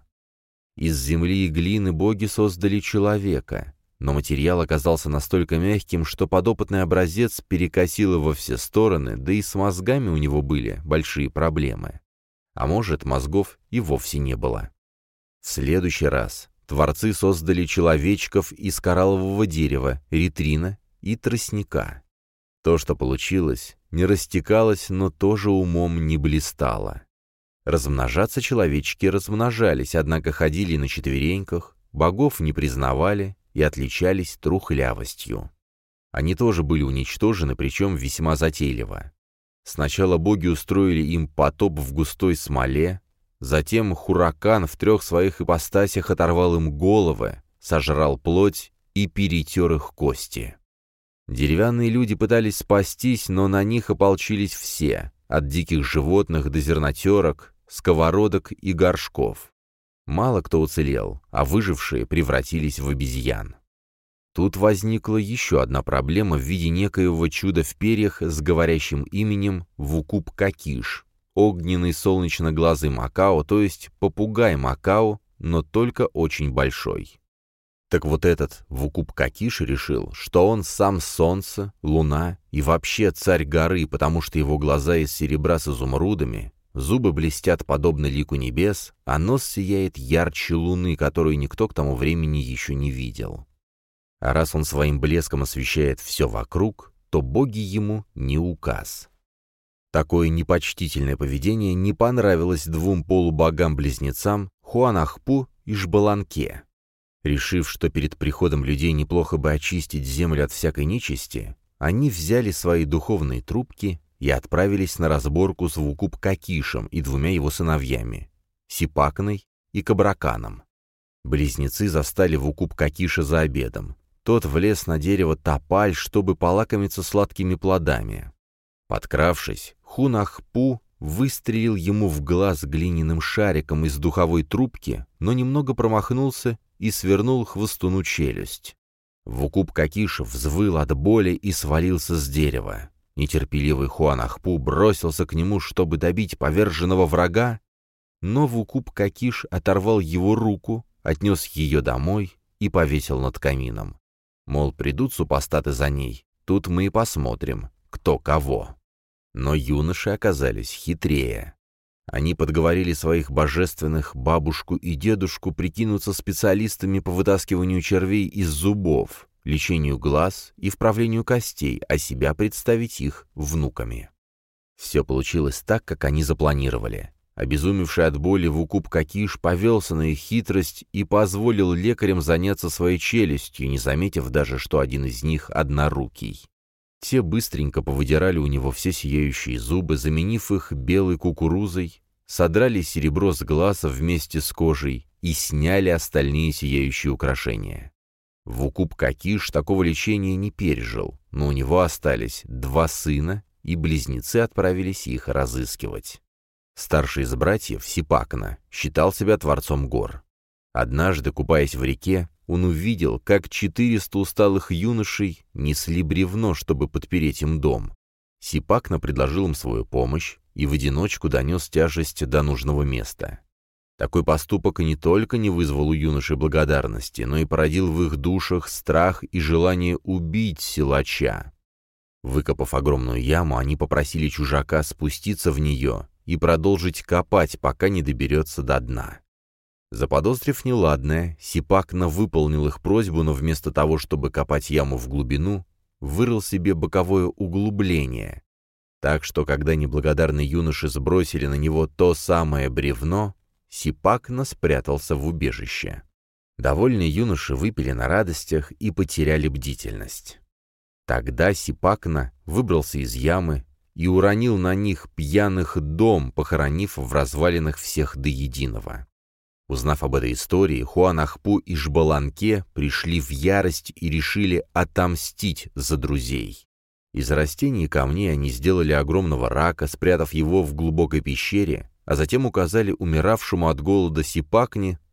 Из земли и глины боги создали человека, но материал оказался настолько мягким, что подопытный образец перекосило во все стороны, да и с мозгами у него были большие проблемы. А может, мозгов и вовсе не было. В следующий раз творцы создали человечков из кораллового дерева, ретрина и тростника. То, что получилось, не растекалось, но тоже умом не блистало. Размножаться человечки размножались, однако ходили на четвереньках, богов не признавали и отличались трухлявостью. Они тоже были уничтожены, причем весьма затейливо. Сначала боги устроили им потоп в густой смоле, затем Хуракан в трех своих ипостасях оторвал им головы, сожрал плоть и перетер их кости. Деревянные люди пытались спастись, но на них ополчились все, от диких животных до зернотерок, сковородок и горшков. Мало кто уцелел, а выжившие превратились в обезьян. Тут возникла еще одна проблема в виде некоего чуда в перьях с говорящим именем Вукуб-Какиш, огненный солнечно-глазый Макао, то есть попугай Макао, но только очень большой. Так вот этот Вукуб-Какиш решил, что он сам солнце, луна и вообще царь горы, потому что его глаза из серебра с изумрудами, зубы блестят подобно лику небес, а нос сияет ярче луны, которую никто к тому времени еще не видел. А раз он своим блеском освещает все вокруг, то боги ему не указ. Такое непочтительное поведение не понравилось двум полубогам-близнецам Хуанахпу и Жбаланке. Решив, что перед приходом людей неплохо бы очистить землю от всякой нечисти, они взяли свои духовные трубки и отправились на разборку с Вукуб-Какишем и двумя его сыновьями — Сипакной и Кабраканом. Близнецы застали Вукуб-Какиша за обедом. Тот влез на дерево топаль, чтобы полакомиться сладкими плодами. Подкравшись, Хунахпу выстрелил ему в глаз глиняным шариком из духовой трубки, но немного промахнулся и свернул хвостуну челюсть. Вукуб-Какиш взвыл от боли и свалился с дерева. Нетерпеливый Хуанахпу бросился к нему, чтобы добить поверженного врага, но Вукуб-Какиш оторвал его руку, отнес ее домой и повесил над камином. Мол, придут супостаты за ней, тут мы и посмотрим, кто кого. Но юноши оказались хитрее. Они подговорили своих божественных бабушку и дедушку прикинуться специалистами по вытаскиванию червей из зубов, лечению глаз и вправлению костей, а себя представить их внуками. Все получилось так, как они запланировали. Обезумевший от боли Вукуб-Какиш повелся на их хитрость и позволил лекарям заняться своей челюстью, не заметив даже, что один из них однорукий. Те быстренько повыдирали у него все сияющие зубы, заменив их белой кукурузой, содрали серебро с глаза вместе с кожей и сняли остальные сияющие украшения. Вукуб-Какиш такого лечения не пережил, но у него остались два сына, и близнецы отправились их разыскивать. Старший из братьев, Сипакна, считал себя творцом гор. Однажды, купаясь в реке, он увидел, как четыреста усталых юношей несли бревно, чтобы подпереть им дом. Сипакна предложил им свою помощь и в одиночку донес тяжесть до нужного места. Такой поступок не только не вызвал у юношей благодарности, но и породил в их душах страх и желание убить силача. Выкопав огромную яму, они попросили чужака спуститься в нее и продолжить копать, пока не доберется до дна. Заподозрив неладное, Сипакна выполнил их просьбу, но вместо того, чтобы копать яму в глубину, вырыл себе боковое углубление. Так что, когда неблагодарные юноши сбросили на него то самое бревно, Сипакна спрятался в убежище. Довольные юноши выпили на радостях и потеряли бдительность. Тогда Сипакна выбрался из ямы и уронил на них пьяных дом, похоронив в развалинах всех до единого. Узнав об этой истории, Хуанахпу и Жбаланке пришли в ярость и решили отомстить за друзей. Из растений и камней они сделали огромного рака, спрятав его в глубокой пещере, а затем указали умиравшему от голода Сипакне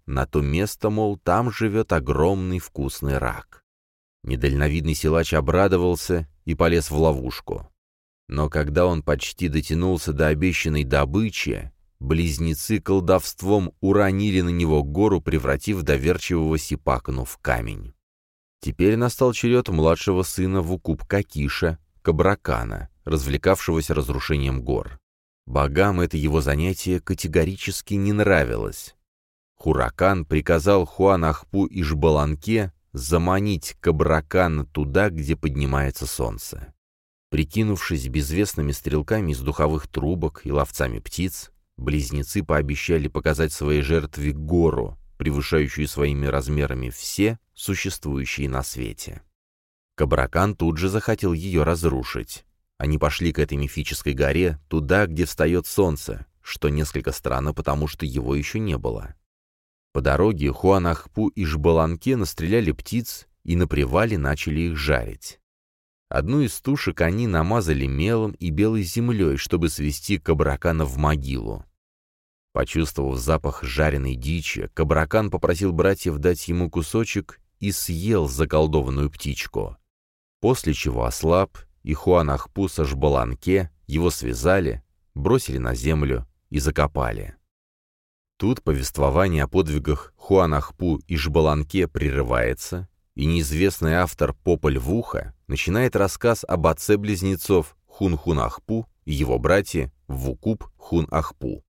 на то место, мол, там живет огромный вкусный рак. Недальновидный силач обрадовался и полез в ловушку. Но когда он почти дотянулся до обещанной добычи, близнецы колдовством уронили на него гору, превратив доверчивого Сипакну в камень. Теперь настал черед младшего сына Вукуб-Какиша, Кабракана, развлекавшегося разрушением гор. Богам это его занятие категорически не нравилось. Хуракан приказал Хуанахпу и Жбаланке заманить Кабракана туда, где поднимается солнце. Прикинувшись безвестными стрелками из духовых трубок и ловцами птиц, близнецы пообещали показать своей жертве гору, превышающую своими размерами все существующие на свете. Кабракан тут же захотел ее разрушить. Они пошли к этой мифической горе, туда, где встает солнце, что несколько странно, потому что его еще не было. По дороге Хуанахпу и Жбаланке настреляли птиц и на привале начали их жарить. Одну из тушек они намазали мелом и белой землей, чтобы свести Кабракана в могилу. Почувствовав запах жареной дичи, Кабракан попросил братьев дать ему кусочек и съел заколдованную птичку. После чего ослаб, и Хуанахпу со Жбаланке его связали, бросили на землю и закопали. Тут повествование о подвигах Хуанахпу и Жбаланке прерывается, и неизвестный автор Пополь в ухо начинает рассказ об отце близнецов Хун-Хунахпу и его братье Вукуб-Хун-Ахпу.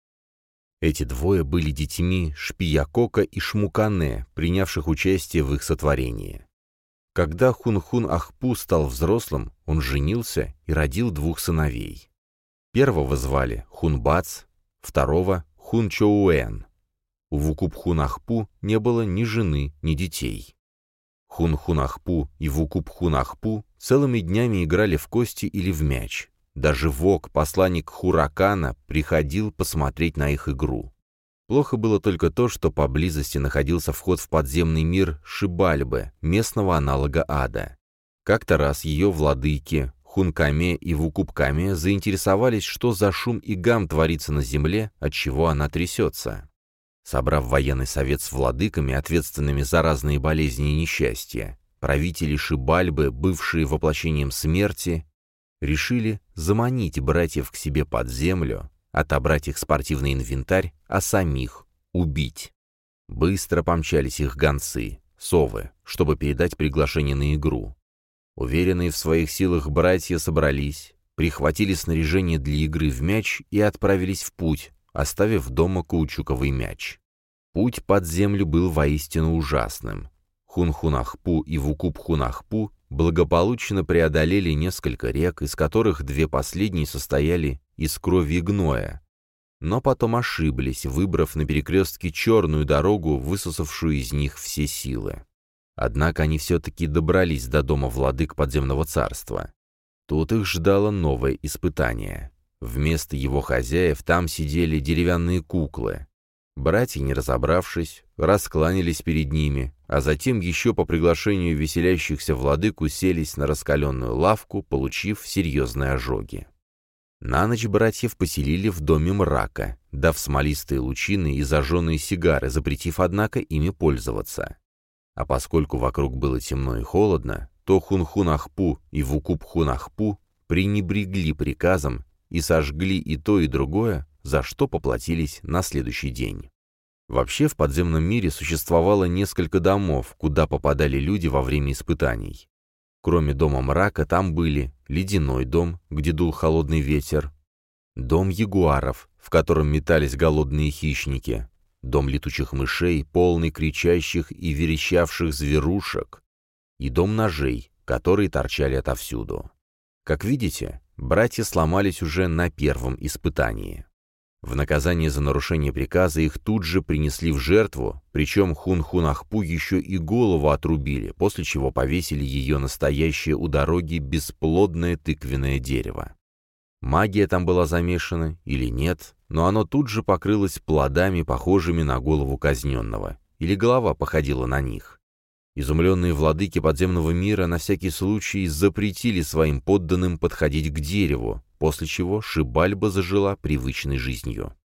Эти двое были детьми Шпиякока и Шмукане, принявших участие в их сотворении. Когда Хун-Хун-Ахпу стал взрослым, он женился и родил двух сыновей. Первого звали Хунбац, второго — Хун-Чоуэн. У Вукуб-Хун-Ахпу не было ни жены, ни детей. Хун-Хун-Ахпу и Вукуб-Хун-Ахпу целыми днями играли в кости или в мяч. Даже Вок, посланник Хуракана, приходил посмотреть на их игру. Плохо было только то, что поблизости находился вход в подземный мир Шибальбы, местного аналога ада. Как-то раз ее владыки Хункаме и Вукубкаме заинтересовались, что за шум и гам творится на земле, отчего она трясется. Собрав военный совет с владыками, ответственными за разные болезни и несчастья, правители Шибальбы, бывшие воплощением смерти, решили заманить братьев к себе под землю, отобрать их спортивный инвентарь, а самих убить. Быстро помчались их гонцы, совы, чтобы передать приглашение на игру. Уверенные в своих силах братья собрались, прихватили снаряжение для игры в мяч и отправились в путь, оставив дома каучуковый мяч. Путь под землю был воистину ужасным. Хун-Хунахпу и Вукуб-Хунахпу благополучно преодолели несколько рек, из которых две последние состояли из крови и гноя. Но потом ошиблись, выбрав на перекрестке черную дорогу, высосавшую из них все силы. Однако они все-таки добрались до дома владык подземного царства. Тут их ждало новое испытание. Вместо его хозяев там сидели деревянные куклы. Братья, не разобравшись, раскланялись перед ними, а затем еще по приглашению веселящихся владык уселись на раскаленную лавку, получив серьезные ожоги. На ночь братьев поселили в доме мрака, дав смолистые лучины и зажженные сигары, запретив, однако, ими пользоваться. А поскольку вокруг было темно и холодно, то Хун-Хунахпу и Вукуб-Хунахпу пренебрегли приказом и сожгли и то, и другое, за что поплатились на следующий день. Вообще в подземном мире существовало несколько домов, куда попадали люди во время испытаний. Кроме дома мрака там были ледяной дом, где дул холодный ветер, дом ягуаров, в котором метались голодные хищники, дом летучих мышей, полный кричащих и верещавших зверушек, и дом ножей, которые торчали отовсюду. Как видите, братья сломались уже на первом испытании. В наказание за нарушение приказа их тут же принесли в жертву, причем Хун-Хунахпу еще и голову отрубили, после чего повесили ее настоящее у дороги бесплодное тыквенное дерево. Магия там была замешана или нет, но оно тут же покрылось плодами, похожими на голову казненного, или голова походила на них. Изумленные владыки подземного мира на всякий случай запретили своим подданным подходить к дереву, после чего Шибальба зажила привычной жизнью.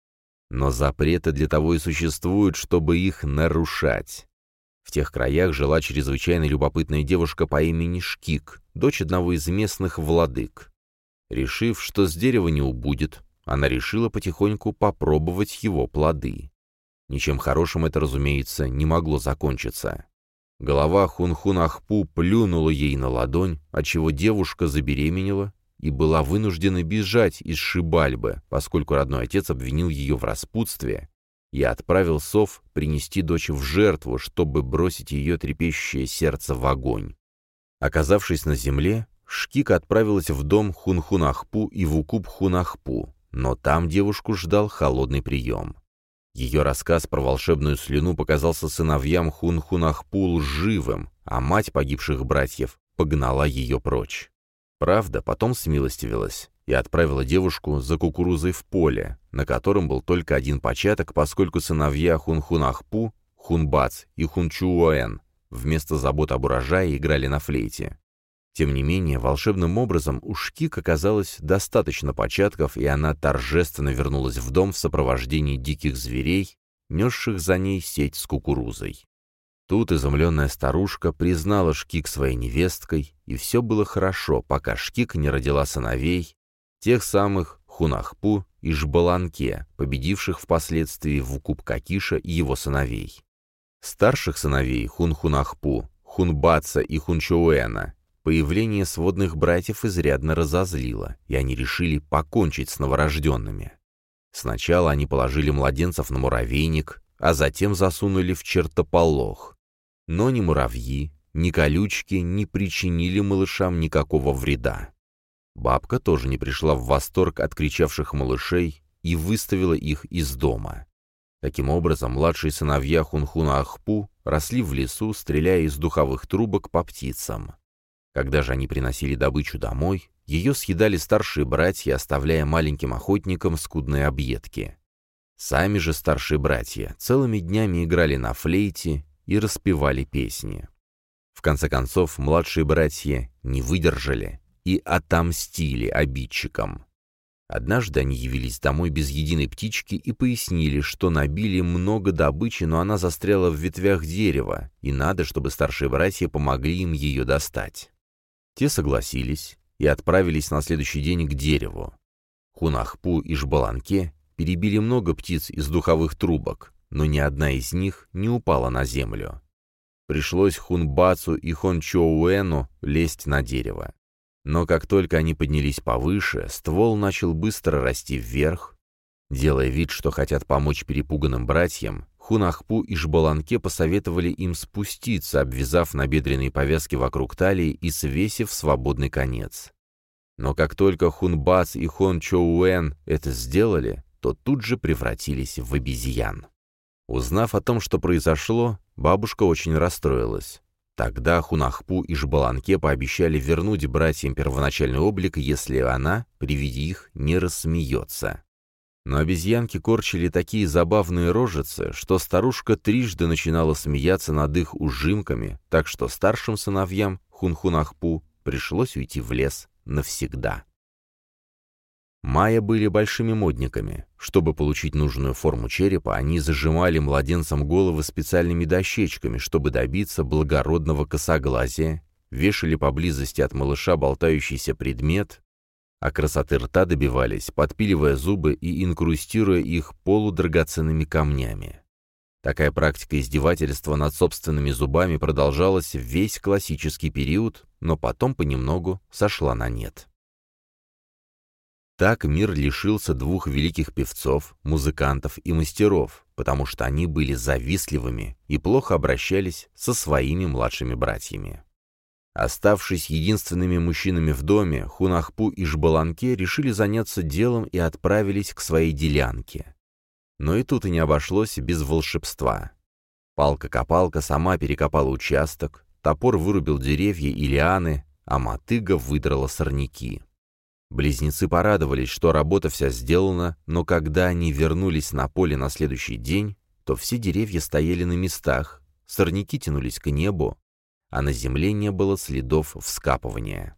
Но запреты для того и существуют, чтобы их нарушать. В тех краях жила чрезвычайно любопытная девушка по имени Шкик, дочь одного из местных владык. Решив, что с дерева не убудет, она решила потихоньку попробовать его плоды. Ничем хорошим это, разумеется, не могло закончиться. Голова Хун-Хун-Ахпу плюнула ей на ладонь, отчего девушка забеременела и была вынуждена бежать из Шибальбы, поскольку родной отец обвинил ее в распутстве и отправил сов принести дочь в жертву, чтобы бросить ее трепещущее сердце в огонь. Оказавшись на земле, Шкик отправилась в дом Хун-Хун-Ахпу и Вукуп-Хун-Ахпу, но там девушку ждал холодный прием. Ее рассказ про волшебную слюну показался сыновьям Хун-Хун-Ахпу лживым, а мать погибших братьев погнала ее прочь. Правда, потом смилостивилась и отправила девушку за кукурузой в поле, на котором был только один початок, поскольку сыновья Хун-Хун-Ахпу, Хун-Бац и Хун-Чуоэн вместо забот об урожае играли на флейте. Тем не менее, волшебным образом у Шкик оказалось достаточно початков, и она торжественно вернулась в дом в сопровождении диких зверей, несших за ней сеть с кукурузой. Тут изумленная старушка признала Шкик своей невесткой, и все было хорошо, пока Шкик не родила сыновей, тех самых Хун-Ахпу и Жбаланке, победивших впоследствии Вукуп-Какиша и его сыновей. Старших сыновей Хун-Хун-Ахпу, Хун-Баца и Хун-Чоуэна появление сводных братьев изрядно разозлило, и они решили покончить с новорожденными. Сначала они положили младенцев на муравейник, а затем засунули в чертополох. Но ни муравьи, ни колючки не причинили малышам никакого вреда. Бабка тоже не пришла в восторг от кричавших малышей и выставила их из дома. Таким образом, младшие сыновья Хун-Хун-Ахпу росли в лесу, стреляя из духовых трубок по птицам. Когда же они приносили добычу домой, ее съедали старшие братья, оставляя маленьким охотникам скудные объедки. Сами же старшие братья целыми днями играли на флейте и распевали песни. В конце концов, младшие братья не выдержали и отомстили обидчикам. Однажды они явились домой без единой птички и пояснили, что набили много добычи, но она застряла в ветвях дерева, и надо, чтобы старшие братья помогли им ее достать. Те согласились и отправились на следующий день к дереву. Хун-Ахпу и Жбаланке перебили много птиц из духовых трубок, но ни одна из них не упала на землю. Пришлось Хун-Бацу и Хун-Чоуэну лезть на дерево. Но как только они поднялись повыше, ствол начал быстро расти вверх. Делая вид, что хотят помочь перепуганным братьям, Хун-Ахпу и Жбаланке посоветовали им спуститься, обвязав набедренные повязки вокруг талии и свесив свободный конец. Но как только Хун-Бац и Хун-Чоуэн это сделали, то тут же превратились в обезьян. Узнав о том, что произошло, бабушка очень расстроилась. Тогда Хун-Ахпу и Жбаланке пообещали вернуть братьям первоначальный облик, если она, при виде их, не рассмеется. Но обезьянки корчили такие забавные рожицы, что старушка трижды начинала смеяться над их ужимками, так что старшим сыновьям Хун-Хун-Ахпу пришлось уйти в лес навсегда. Майя были большими модниками. Чтобы получить нужную форму черепа, они зажимали младенцам головы специальными дощечками, чтобы добиться благородного косоглазия, вешали поблизости от малыша болтающийся предмет, а красоты рта добивались, подпиливая зубы и инкрустируя их полудрагоценными камнями. Такая практика издевательства над собственными зубами продолжалась весь классический период, но потом понемногу сошла на нет. Так мир лишился двух великих певцов, музыкантов и мастеров, потому что они были завистливыми и плохо обращались со своими младшими братьями. Оставшись единственными мужчинами в доме, Хун-Ахпу и Жбаланке решили заняться делом и отправились к своей делянке. Но и тут и не обошлось без волшебства. Палка-копалка сама перекопала участок, топор вырубил деревья и лианы, а мотыга выдрала сорняки. Близнецы порадовались, что работа вся сделана, но когда они вернулись на поле на следующий день, то все деревья стояли на местах, сорняки тянулись к небу, а на земле не было следов вскапывания.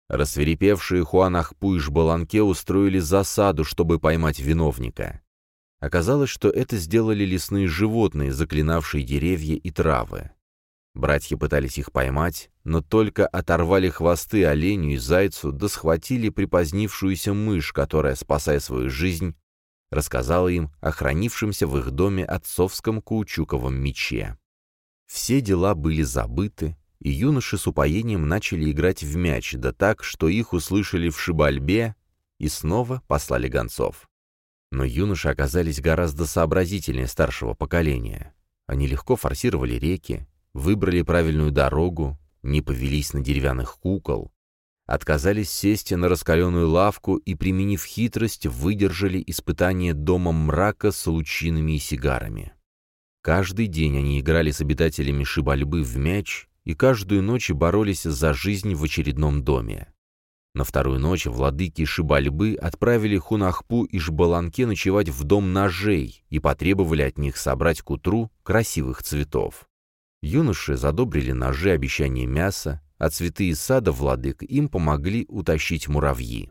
Рассвирепевшие Хуан-Ахпу и Жбаланке устроили засаду, чтобы поймать виновника. Оказалось, что это сделали лесные животные, заклинавшие деревья и травы. Братья пытались их поймать, но только оторвали хвосты оленю и зайцу, да схватили припозднившуюся мышь, которая, спасая свою жизнь, рассказала им о хранившемся в их доме отцовском каучуковом мече. Все дела были забыты, и юноши с упоением начали играть в мяч, да так, что их услышали в Шибальбе и снова послали гонцов. Но юноши оказались гораздо сообразительнее старшего поколения. Они легко форсировали реки, выбрали правильную дорогу, не повелись на деревянных кукол, отказались сесть на раскаленную лавку и, применив хитрость, выдержали испытание домом мрака с лучинами и сигарами. Каждый день они играли с обитателями Шибальбы в мяч и каждую ночь боролись за жизнь в очередном доме. На вторую ночь владыки Шибальбы отправили Хунахпу и Жбаланке ночевать в дом ножей и потребовали от них собрать к утру красивых цветов. Юноши задобрили ножи обещанием мяса, а цветы из сада владык им помогли утащить муравьи.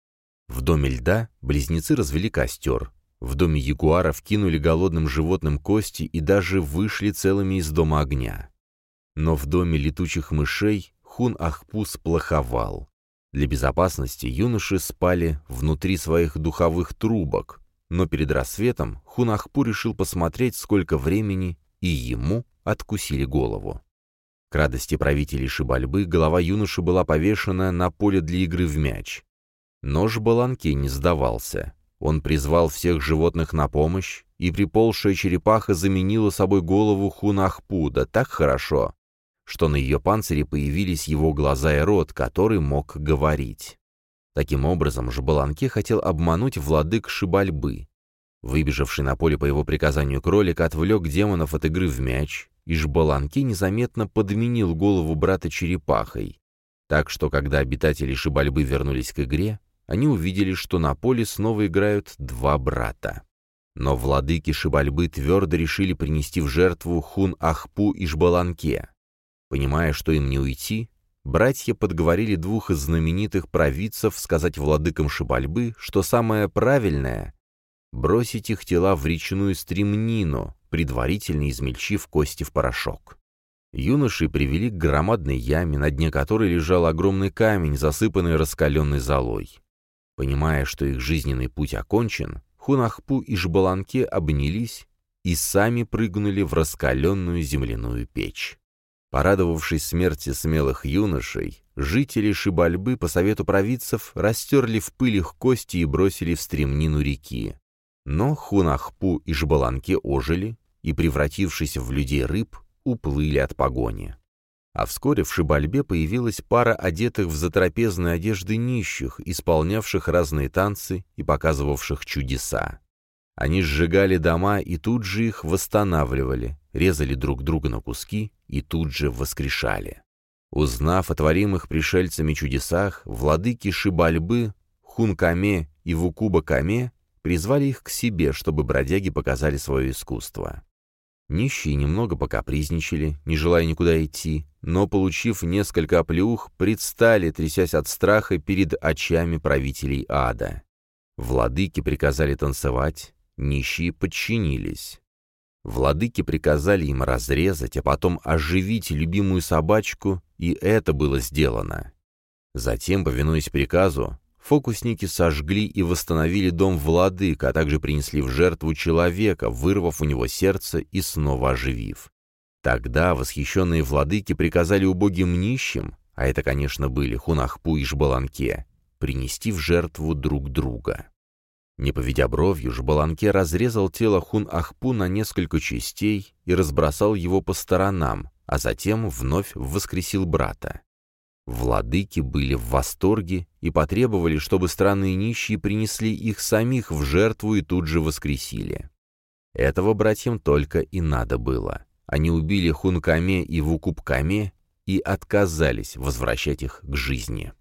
В доме льда близнецы развели костер, в доме ягуаров кинули голодным животным кости и даже вышли целыми из дома огня. Но в доме летучих мышей Хун-Ахпу сплоховал. Для безопасности юноши спали внутри своих духовых трубок, но перед рассветом Хун-Ахпу решил посмотреть, сколько времени, и ему откусили голову. К радости правителей Шибальбы голова юноши была повешена на поле для игры в мяч. Но Жбаланке не сдавался. Он призвал всех животных на помощь, и приползшая черепаха заменила собой голову Хун-Ахпу, да так хорошо, что на ее панцире появились его глаза и рот, который мог говорить. Таким образом, Жбаланке хотел обмануть владык Шибальбы. Выбежавший на поле по его приказанию кролик отвлек демонов от игры в мяч, и Жбаланке незаметно подменил голову брата черепахой. Так что, когда обитатели Шибальбы вернулись к игре, они увидели, что на поле снова играют два брата. Но владыки Шибальбы твердо решили принести в жертву Хун-Ахпу и Жбаланке. Понимая, что им не уйти, братья подговорили двух из знаменитых провидцев сказать владыкам Шибальбы, что самое правильное — бросить их тела в речную стремнину, предварительно измельчив кости в порошок. Юноши привели к громадной яме, на дне которой лежал огромный камень, засыпанный раскаленной золой. Понимая, что их жизненный путь окончен, Хун-Ахпу и Жбаланке обнялись и сами прыгнули в раскаленную земляную печь. Порадовавшись смерти смелых юношей, жители Шибальбы по совету провидцев растерли в пыль их кости и бросили в стремнину реки. Но Хун-Ахпу и Жбаланке ожили и, превратившись в людей-рыб, уплыли от погони. А вскоре в Шибальбе появилась пара одетых в затрапезные одежды нищих, исполнявших разные танцы и показывавших чудеса. Они сжигали дома и тут же их восстанавливали, резали друг друга на куски и тут же воскрешали. Узнав о творимых пришельцами чудесах, владыки Шибальбы, Хун-Каме и Вукуба-Каме призвали их к себе, чтобы бродяги показали свое искусство. Нищие немного покапризничали, не желая никуда идти, но, получив несколько оплеух, предстали, трясясь от страха, перед очами правителей ада. Владыки приказали танцевать, нищие подчинились. Владыки приказали им разрезать, а потом оживить любимую собачку, и это было сделано. Затем, повинуясь приказу, фокусники сожгли и восстановили дом владык, а также принесли в жертву человека, вырвав у него сердце и снова оживив. Тогда восхищенные владыки приказали убогим нищим, а это, конечно, были Хун-Ахпу и Жбаланке, принести в жертву друг друга. Не поведя бровью, Жбаланке разрезал тело Хун-Ахпу на несколько частей и разбросал его по сторонам, а затем вновь воскресил брата. Владыки были в восторге и потребовали, чтобы странные нищие принесли их самих в жертву и тут же воскресили. Этого братьям только и надо было. Они убили Хун-Каме и Вукуб-Каме и отказались возвращать их к жизни.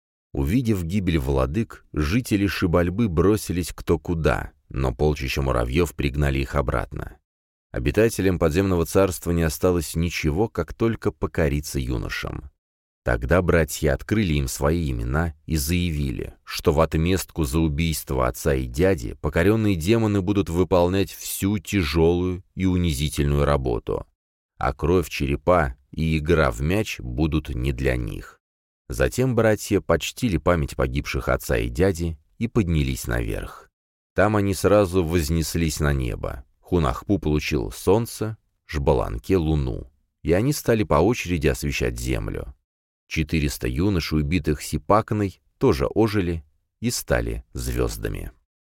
Увидев гибель владык, жители Шибальбы бросились кто куда, но полчища муравьев пригнали их обратно. Обитателям подземного царства не осталось ничего, как только покориться юношам. Тогда братья открыли им свои имена и заявили, что в отместку за убийство отца и дяди покоренные демоны будут выполнять всю тяжелую и унизительную работу, а кровь черепа и игра в мяч будут не для них. Затем братья почтили память погибших отца и дяди и поднялись наверх. Там они сразу вознеслись на небо. Хунахпу получил солнце, Жбаланке — луну, и они стали по очереди освещать землю. Четыреста юношей, убитых Сипакной, тоже ожили и стали звездами.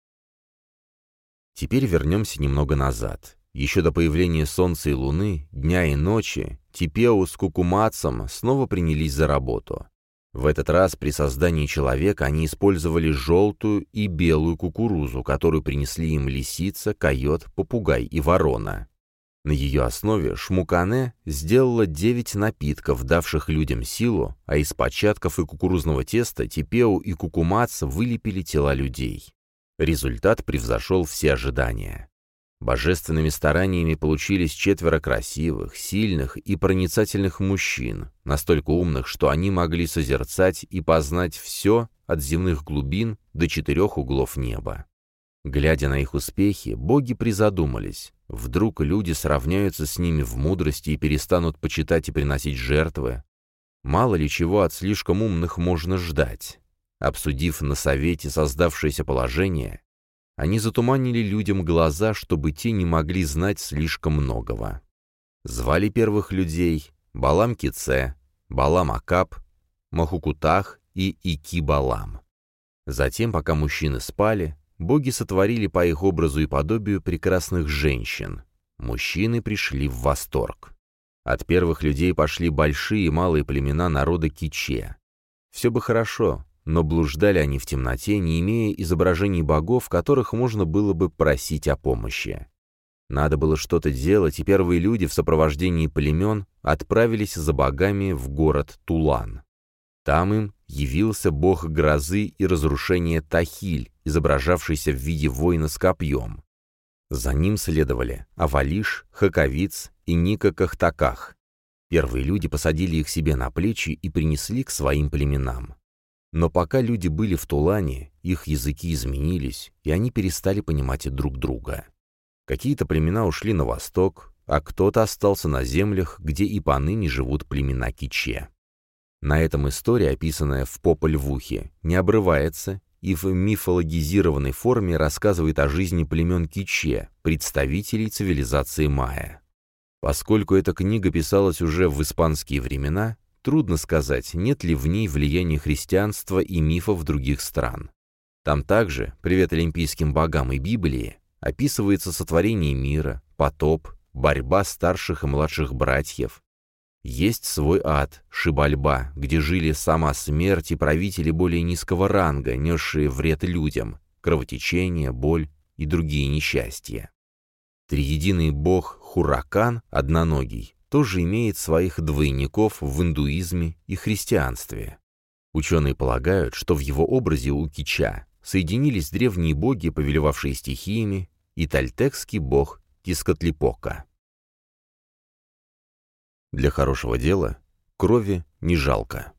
Теперь вернемся немного назад. Еще до появления Солнца и Луны, дня и ночи, Типеу с Кукумацем снова принялись за работу. В этот раз при создании человека они использовали желтую и белую кукурузу, которую принесли им лисица, койот, попугай и ворона. На ее основе Шмукане сделала девять напитков, давших людям силу, а из початков и кукурузного теста Типеу и Кукумац вылепили тела людей. Результат превзошел все ожидания. Божественными стараниями получились четверо красивых, сильных и проницательных мужчин, настолько умных, что они могли созерцать и познать все от земных глубин до четырех углов неба. Глядя на их успехи, боги призадумались. Вдруг люди сравняются с ними в мудрости и перестанут почитать и приносить жертвы. Мало ли чего от слишком умных можно ждать. Обсудив на совете создавшееся положение, они затуманили людям глаза, чтобы те не могли знать слишком многого. Звали первых людей Балам Кице, Балам Акап, Махукутах и Ики Балам. Затем, пока мужчины спали, боги сотворили по их образу и подобию прекрасных женщин. Мужчины пришли в восторг. От первых людей пошли большие и малые племена народа Киче. Все бы хорошо, но блуждали они в темноте, не имея изображений богов, которых можно было бы просить о помощи. Надо было что-то делать, и первые люди в сопровождении племен отправились за богами в город Тулан. Там им явился бог грозы и разрушения Тахиль, изображавшийся в виде воина с копьем. За ним следовали Авалиш, Хаковиц и Ника Кахтаках. Первые люди посадили их себе на плечи и принесли к своим племенам. Но пока люди были в Тулане, их языки изменились, и они перестали понимать друг друга. Какие-то племена ушли на восток, а кто-то остался на землях, где и поныне живут племена Киче. На этом история, описанная в Попель Вухе, не обрывается и в мифологизированной форме рассказывает о жизни племен Киче, представителей цивилизации майя. Поскольку эта книга писалась уже в испанские времена, трудно сказать, нет ли в ней влияния христианства и мифов других стран. Там также, привет олимпийским богам и Библии, описывается сотворение мира, потоп, борьба старших и младших братьев. Есть свой ад, Шибальба, где жили сама смерть и правители более низкого ранга, несшие вред людям, кровотечение, боль и другие несчастья. Триединый бог Хуракан, одноногий, тоже имеет своих двойников в индуизме и христианстве. Ученые полагают, что в его образе у Кича соединились древние боги, повелевавшие стихиями, и тальтекский бог Кискотлипока. Для хорошего дела крови не жалко.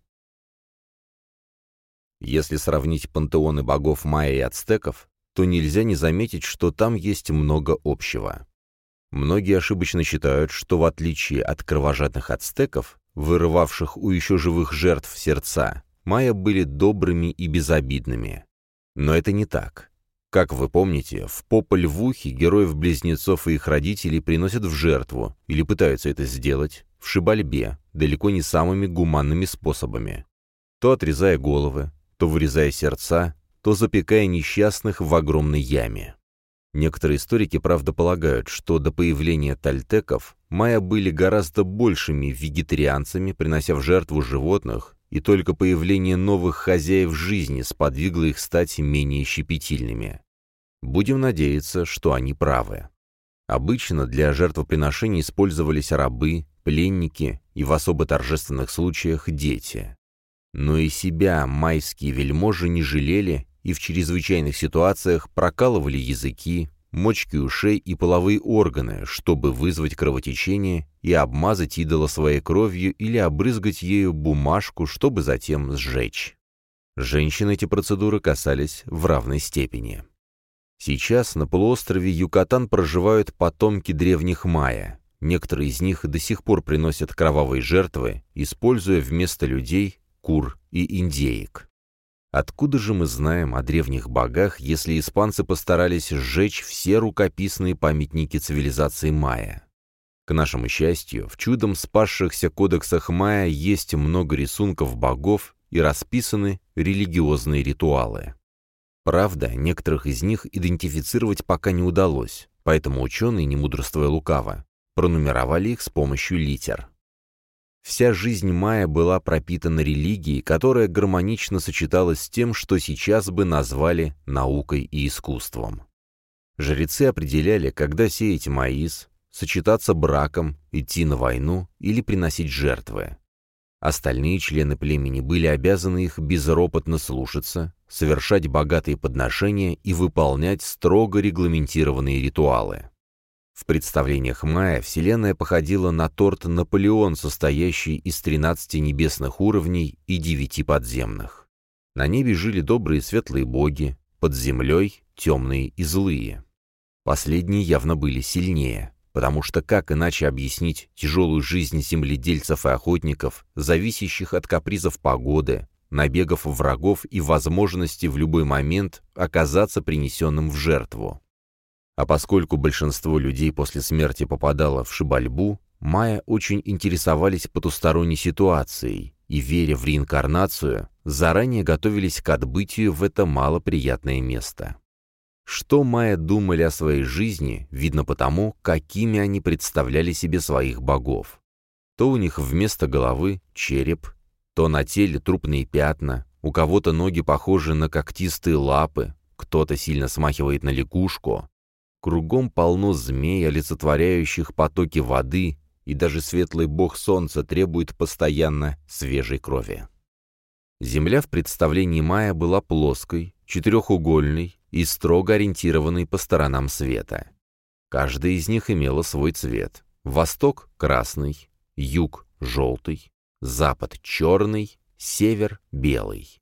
Если сравнить пантеоны богов майя и ацтеков, то нельзя не заметить, что там есть много общего. Многие ошибочно считают, что в отличие от кровожадных ацтеков, вырывавших у еще живых жертв сердца, майя были добрыми и безобидными. Но это не так. Как вы помните, в Попель Вухе героев-близнецов и их родителей приносят в жертву, или пытаются это сделать, в Шибальбе, далеко не самыми гуманными способами. То отрезая головы, то вырезая сердца, то запекая несчастных в огромной яме. Некоторые историки, правда, полагают, что до появления тальтеков майя были гораздо большими вегетарианцами, принося в жертву животных, и только появление новых хозяев жизни сподвигло их стать менее щепетильными. Будем надеяться, что они правы. Обычно для жертвоприношений использовались рабы, пленники и в особо торжественных случаях дети. Но и себя майские вельможи не жалели и в чрезвычайных ситуациях прокалывали языки, мочки ушей и половые органы, чтобы вызвать кровотечение и обмазать идола своей кровью или обрызгать ею бумажку, чтобы затем сжечь. Женщин эти процедуры касались в равной степени. Сейчас на полуострове Юкатан проживают потомки древних майя. Некоторые из них до сих пор приносят кровавые жертвы, используя вместо людей кур и индеек. Откуда же мы знаем о древних богах, если испанцы постарались сжечь все рукописные памятники цивилизации майя? К нашему счастью, в чудом спасшихся кодексах майя есть много рисунков богов и расписаны религиозные ритуалы. Правда, некоторых из них идентифицировать пока не удалось, поэтому ученые, не мудрствуя лукаво, пронумеровали их с помощью литер. Вся жизнь майя была пропитана религией, которая гармонично сочеталась с тем, что сейчас бы назвали наукой и искусством. Жрецы определяли, когда сеять маис, сочетаться браком, идти на войну или приносить жертвы. Остальные члены племени были обязаны их безропотно слушаться, совершать богатые подношения и выполнять строго регламентированные ритуалы. В представлениях майя Вселенная походила на торт «Наполеон», состоящий из тринадцати небесных уровней и девяти подземных. На небе жили добрые светлые боги, под землей — темные и злые. Последние явно были сильнее, потому что как иначе объяснить тяжелую жизнь земледельцев и охотников, зависящих от капризов погоды, набегов врагов и возможности в любой момент оказаться принесенным в жертву? А поскольку большинство людей после смерти попадало в шибальбу, майя очень интересовались потусторонней ситуацией и, веря в реинкарнацию, заранее готовились к отбытию в это малоприятное место. Что майя думали о своей жизни, видно потому, какими они представляли себе своих богов. То у них вместо головы череп, то на теле трупные пятна, у кого-то ноги похожи на когтистые лапы, кто-то сильно смахивает на лягушку. Кругом полно змей, олицетворяющих потоки воды, и даже светлый бог солнца требует постоянно свежей крови. Земля в представлении майя была плоской, четырехугольной и строго ориентированной по сторонам света. Каждая из них имела свой цвет. Восток — красный, юг — желтый, запад — черный, север — белый.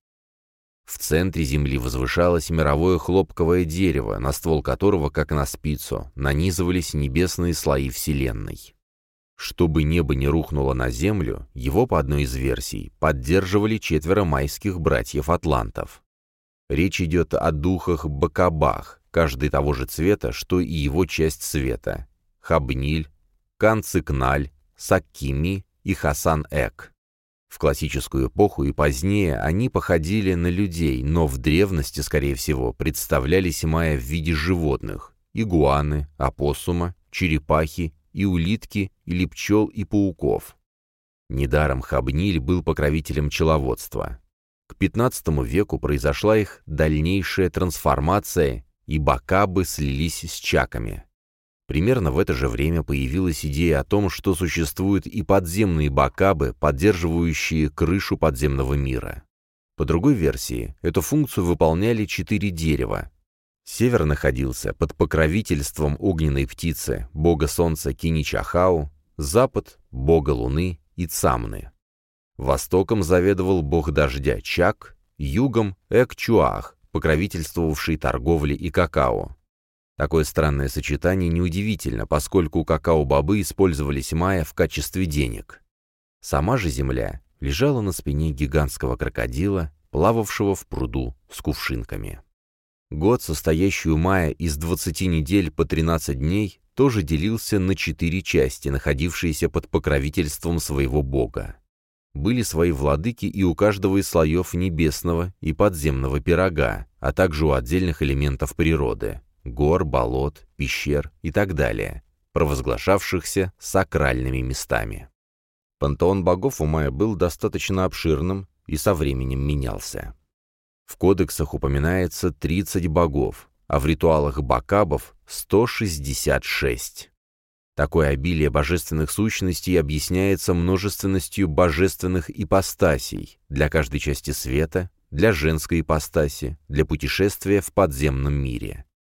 В центре Земли возвышалось мировое хлопковое дерево, на ствол которого, как на спицу, нанизывались небесные слои Вселенной. Чтобы небо не рухнуло на Землю, его, по одной из версий, поддерживали четверо майских братьев-атлантов. Речь идет о духах-бакабах, каждый того же цвета, что и его часть света — Хабниль, Канцикналь, Саккими и Хасан-Эк. В классическую эпоху и позднее они походили на людей, но в древности, скорее всего, представлялись майя в виде животных – игуаны, опоссума, черепахи и улитки или пчел и пауков. Недаром Хабниль был покровителем пчеловодства. К пятнадцатому веку произошла их дальнейшая трансформация, и бакабы слились с чаками. Примерно в это же время появилась идея о том, что существуют и подземные бакабы, поддерживающие крышу подземного мира. По другой версии, эту функцию выполняли четыре дерева. Север находился под покровительством огненной птицы, бога солнца Киничахау, запад — бога луны и Цамны. Востоком заведовал бог дождя Чак, югом — Эк-Чуах, покровительствовавший торговле и какао. Такое странное сочетание неудивительно, поскольку какао-бобы использовались майя в качестве денег. Сама же земля лежала на спине гигантского крокодила, плававшего в пруду с кувшинками. Год, состоящий у майя из двадцати недель по тринадцать дней, тоже делился на четыре части, находившиеся под покровительством своего бога. Были свои владыки и у каждого из слоев небесного и подземного пирога, а также у отдельных элементов природы — гор, болот, пещер и так далее, провозглашавшихся сакральными местами. Пантеон богов у майя был достаточно обширным и со временем менялся. В кодексах упоминается тридцать богов, а в ритуалах бакабов — сто шестьдесят шесть. Такое обилие божественных сущностей объясняется множественностью божественных ипостасей для каждой части света, для женской ипостаси, для путешествия в подземном мире.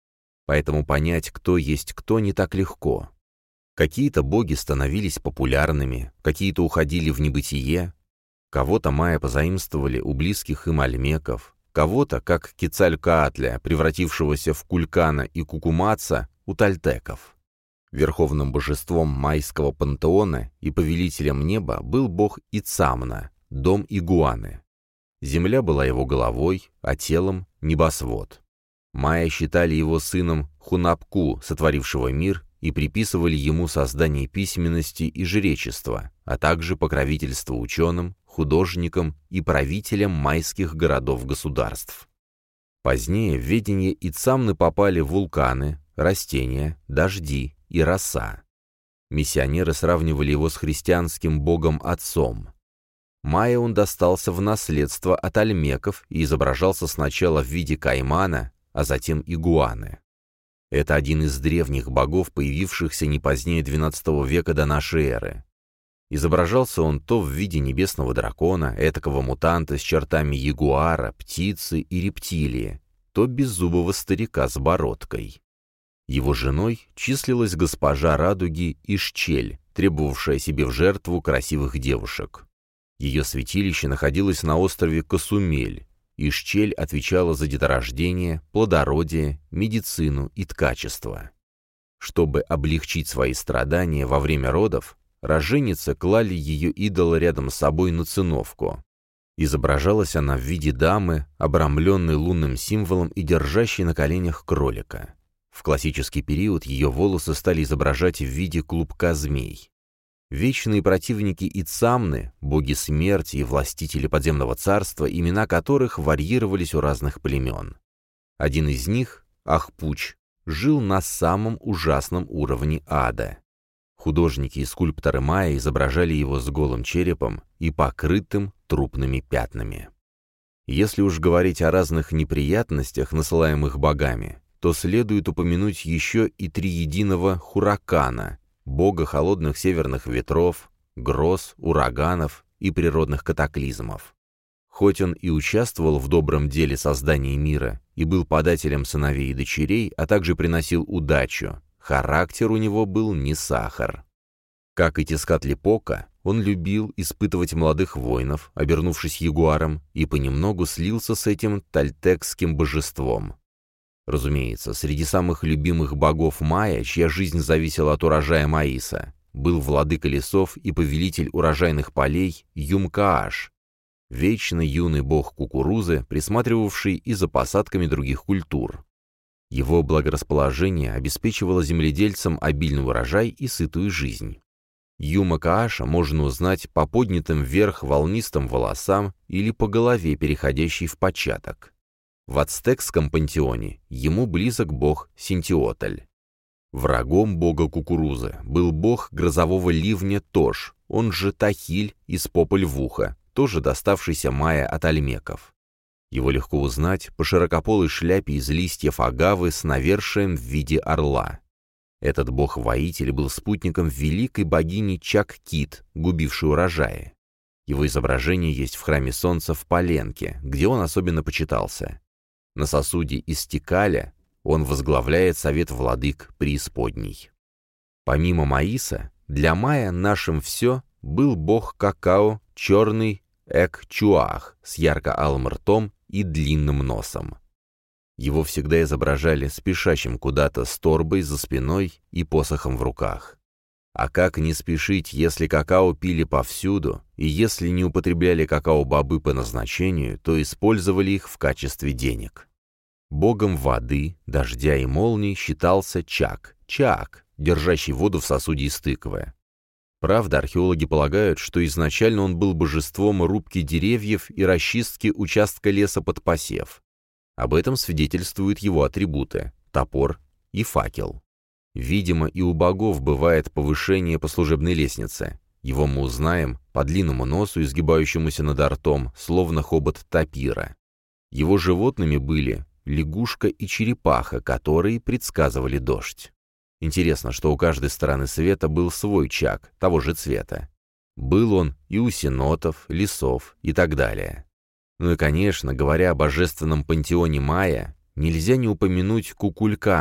поэтому понять, кто есть кто, не так легко. Какие-то боги становились популярными, какие-то уходили в небытие, кого-то майя позаимствовали у близких им ольмеков, кого-то, как Кецалькоатля, превратившегося в Кулькана и Кукумаца, у тальтеков. Верховным божеством майского пантеона и повелителем неба был бог Ицамна, дом игуаны. Земля была его головой, а телом — небосвод. Майя считали его сыном Хунапку, сотворившего мир, и приписывали ему создание письменности и жречества, а также покровительство ученым, художникам и правителям майских городов-государств. Позднее в ведение Ицамны попали вулканы, растения, дожди и роса. Миссионеры сравнивали его с христианским богом-отцом. Майя он достался в наследство от ольмеков и изображался сначала в виде каймана, а затем игуаны. Это один из древних богов, появившихся не позднее двенадцатого века до нашей эры. Изображался он то в виде небесного дракона, этакого мутанта с чертами ягуара, птицы и рептилии, то беззубого старика с бородкой. Его женой числилась госпожа радуги Ишчель, требовавшая себе в жертву красивых девушек. Ее святилище находилось на острове Касумель. Ишчель отвечала за деторождение, плодородие, медицину и ткачество. Чтобы облегчить свои страдания во время родов, роженицы клали ее идола рядом с собой на циновку. Изображалась она в виде дамы, обрамленной лунным символом и держащей на коленях кролика. В классический период ее волосы стали изображать в виде клубка змей. Вечные противники Ицамны, боги смерти и властители подземного царства, имена которых варьировались у разных племен. Один из них, Ахпуч, жил на самом ужасном уровне ада. Художники и скульпторы майя изображали его с голым черепом и покрытым трупными пятнами. Если уж говорить о разных неприятностях, насылаемых богами, то следует упомянуть еще и триединого Хуракана, бога холодных северных ветров, гроз, ураганов и природных катаклизмов. Хоть он и участвовал в добром деле создания мира и был подателем сыновей и дочерей, а также приносил удачу, характер у него был не сахар. Как и Тескатлипока, он любил испытывать молодых воинов, обернувшись ягуаром, и понемногу слился с этим тальтекским божеством. Разумеется, среди самых любимых богов майя, чья жизнь зависела от урожая маиса, был владыка лесов и повелитель урожайных полей Юмкааш, вечно юный бог кукурузы, присматривавший и за посадками других культур. Его благорасположение обеспечивало земледельцам обильный урожай и сытую жизнь. Юмакааша можно узнать по поднятым вверх волнистым волосам или по голове, переходящей в початок. В ацтекском пантеоне ему близок бог Синтиотль. Врагом бога кукурузы был бог грозового ливня Тош, он же Тахиль из Попольвуха, тоже доставшийся майя от ольмеков. Его легко узнать по широкополой шляпе из листьев агавы с навершием в виде орла. Этот бог-воитель был спутником великой богини Чак-Кит, губившей урожаи. Его изображение есть в храме солнца в Паленке, где он особенно почитался. На сосуде из стекаля он возглавляет совет владык преисподней. Помимо маиса, для майя нашим все был бог какао, черный Эк-Чуах с ярко-алым ртом и длинным носом. Его всегда изображали спешащим куда-то с торбой за спиной и посохом в руках. А как не спешить, если какао пили повсюду, и если не употребляли какао-бобы по назначению, то использовали их в качестве денег. Богом воды, дождя и молний считался Чак, Чаак, держащий воду в сосуде из тыквы. Правда, археологи полагают, что изначально он был божеством рубки деревьев и расчистки участка леса под посев. Об этом свидетельствуют его атрибуты – топор и факел. Видимо, и у богов бывает повышение по служебной лестнице. Его мы узнаем по длинному носу, изгибающемуся над ртом, словно хобот тапира. Его животными были лягушка и черепаха, которые предсказывали дождь. Интересно, что у каждой стороны света был свой чак, того же цвета. Был он и у сенотов, лесов и так далее. Ну и, конечно, говоря о божественном пантеоне майя, нельзя не упомянуть Кукулькана,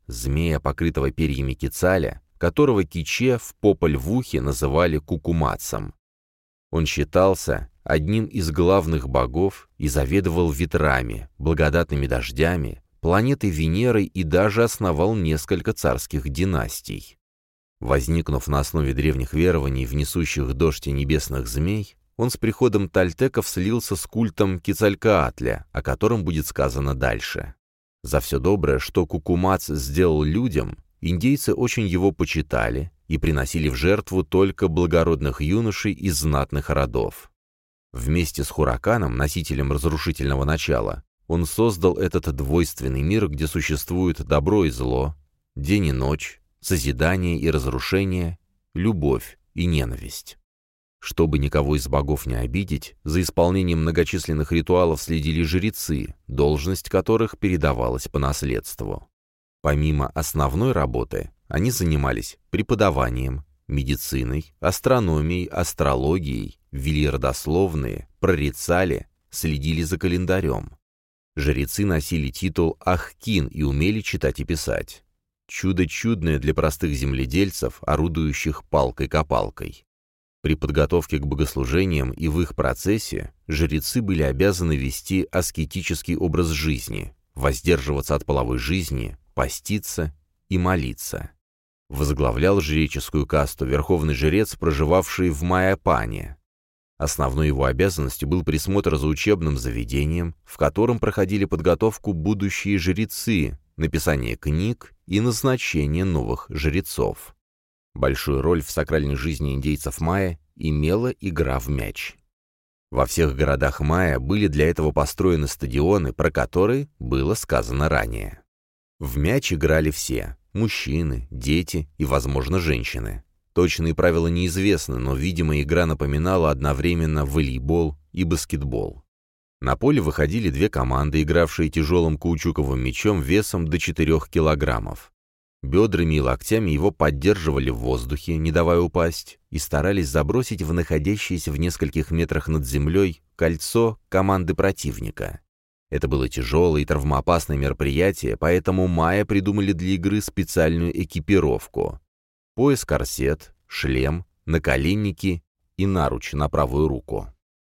змея, покрытого перьями Кецаля, которого киче в Попольвухе называли Кукумацем. Он считался одним из главных богов и заведовал ветрами, благодатными дождями, планетой Венерой и даже основал несколько царских династий. Возникнув на основе древних верований в несущих дождь и небесных змей, он с приходом тальтеков слился с культом Кецалькоатля, о котором будет сказано дальше. За все доброе, что Кукумац сделал людям, индейцы очень его почитали и приносили в жертву только благородных юношей из знатных родов. Вместе с Хураканом, носителем разрушительного начала, он создал этот двойственный мир, где существует добро и зло, день и ночь, созидание и разрушение, любовь и ненависть. Чтобы никого из богов не обидеть, за исполнением многочисленных ритуалов следили жрецы, должность которых передавалась по наследству. Помимо основной работы, они занимались преподаванием, медициной, астрономией, астрологией, вели родословные, прорицали, следили за календарем. Жрецы носили титул Ахкин и умели читать и писать. Чудо чудное для простых земледельцев, орудующих палкой-копалкой. При подготовке к богослужениям и в их процессе жрецы были обязаны вести аскетический образ жизни, воздерживаться от половой жизни, поститься и молиться. Возглавлял жреческую касту верховный жрец, проживавший в Майапане. Основной его обязанностью был присмотр за учебным заведением, в котором проходили подготовку будущие жрецы, написание книг и назначение новых жрецов. Большую роль в сакральной жизни индейцев майя имела игра в мяч. Во всех городах майя были для этого построены стадионы, про которые было сказано ранее. В мяч играли все – мужчины, дети и, возможно, женщины. Точные правила неизвестны, но, видимо, игра напоминала одновременно волейбол и баскетбол. На поле выходили две команды, игравшие тяжелым каучуковым мячом весом до четырёх килограммов. Бедрами и локтями его поддерживали в воздухе, не давая упасть, и старались забросить в находящееся в нескольких метрах над землей кольцо команды противника. Это было тяжелое и травмоопасное мероприятие, поэтому майя придумали для игры специальную экипировку. Пояс-корсет, шлем, наколенники и наруч на правую руку.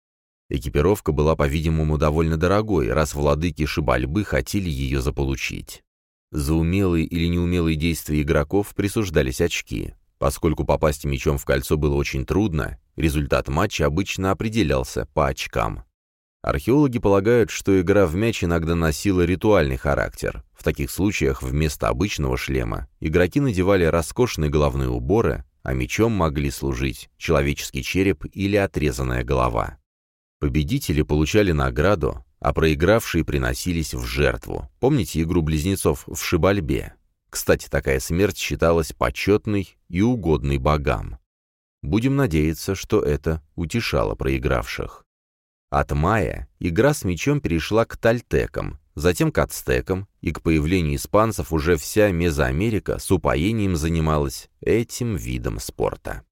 Экипировка была, по-видимому, довольно дорогой, раз владыки Шибальбы хотели ее заполучить. За умелые или неумелые действия игроков присуждались очки. Поскольку попасть мячом в кольцо было очень трудно, результат матча обычно определялся по очкам. Археологи полагают, что игра в мяч иногда носила ритуальный характер. В таких случаях вместо обычного шлема игроки надевали роскошные головные уборы, а мячом могли служить человеческий череп или отрезанная голова. Победители получали награду, а проигравшие приносились в жертву. Помните игру близнецов в Шибальбе? Кстати, такая смерть считалась почетной и угодной богам. Будем надеяться, что это утешало проигравших. От майя игра с мячом перешла к тальтекам, затем к ацтекам, и к появлению испанцев уже вся Мезоамерика с упоением занималась этим видом спорта.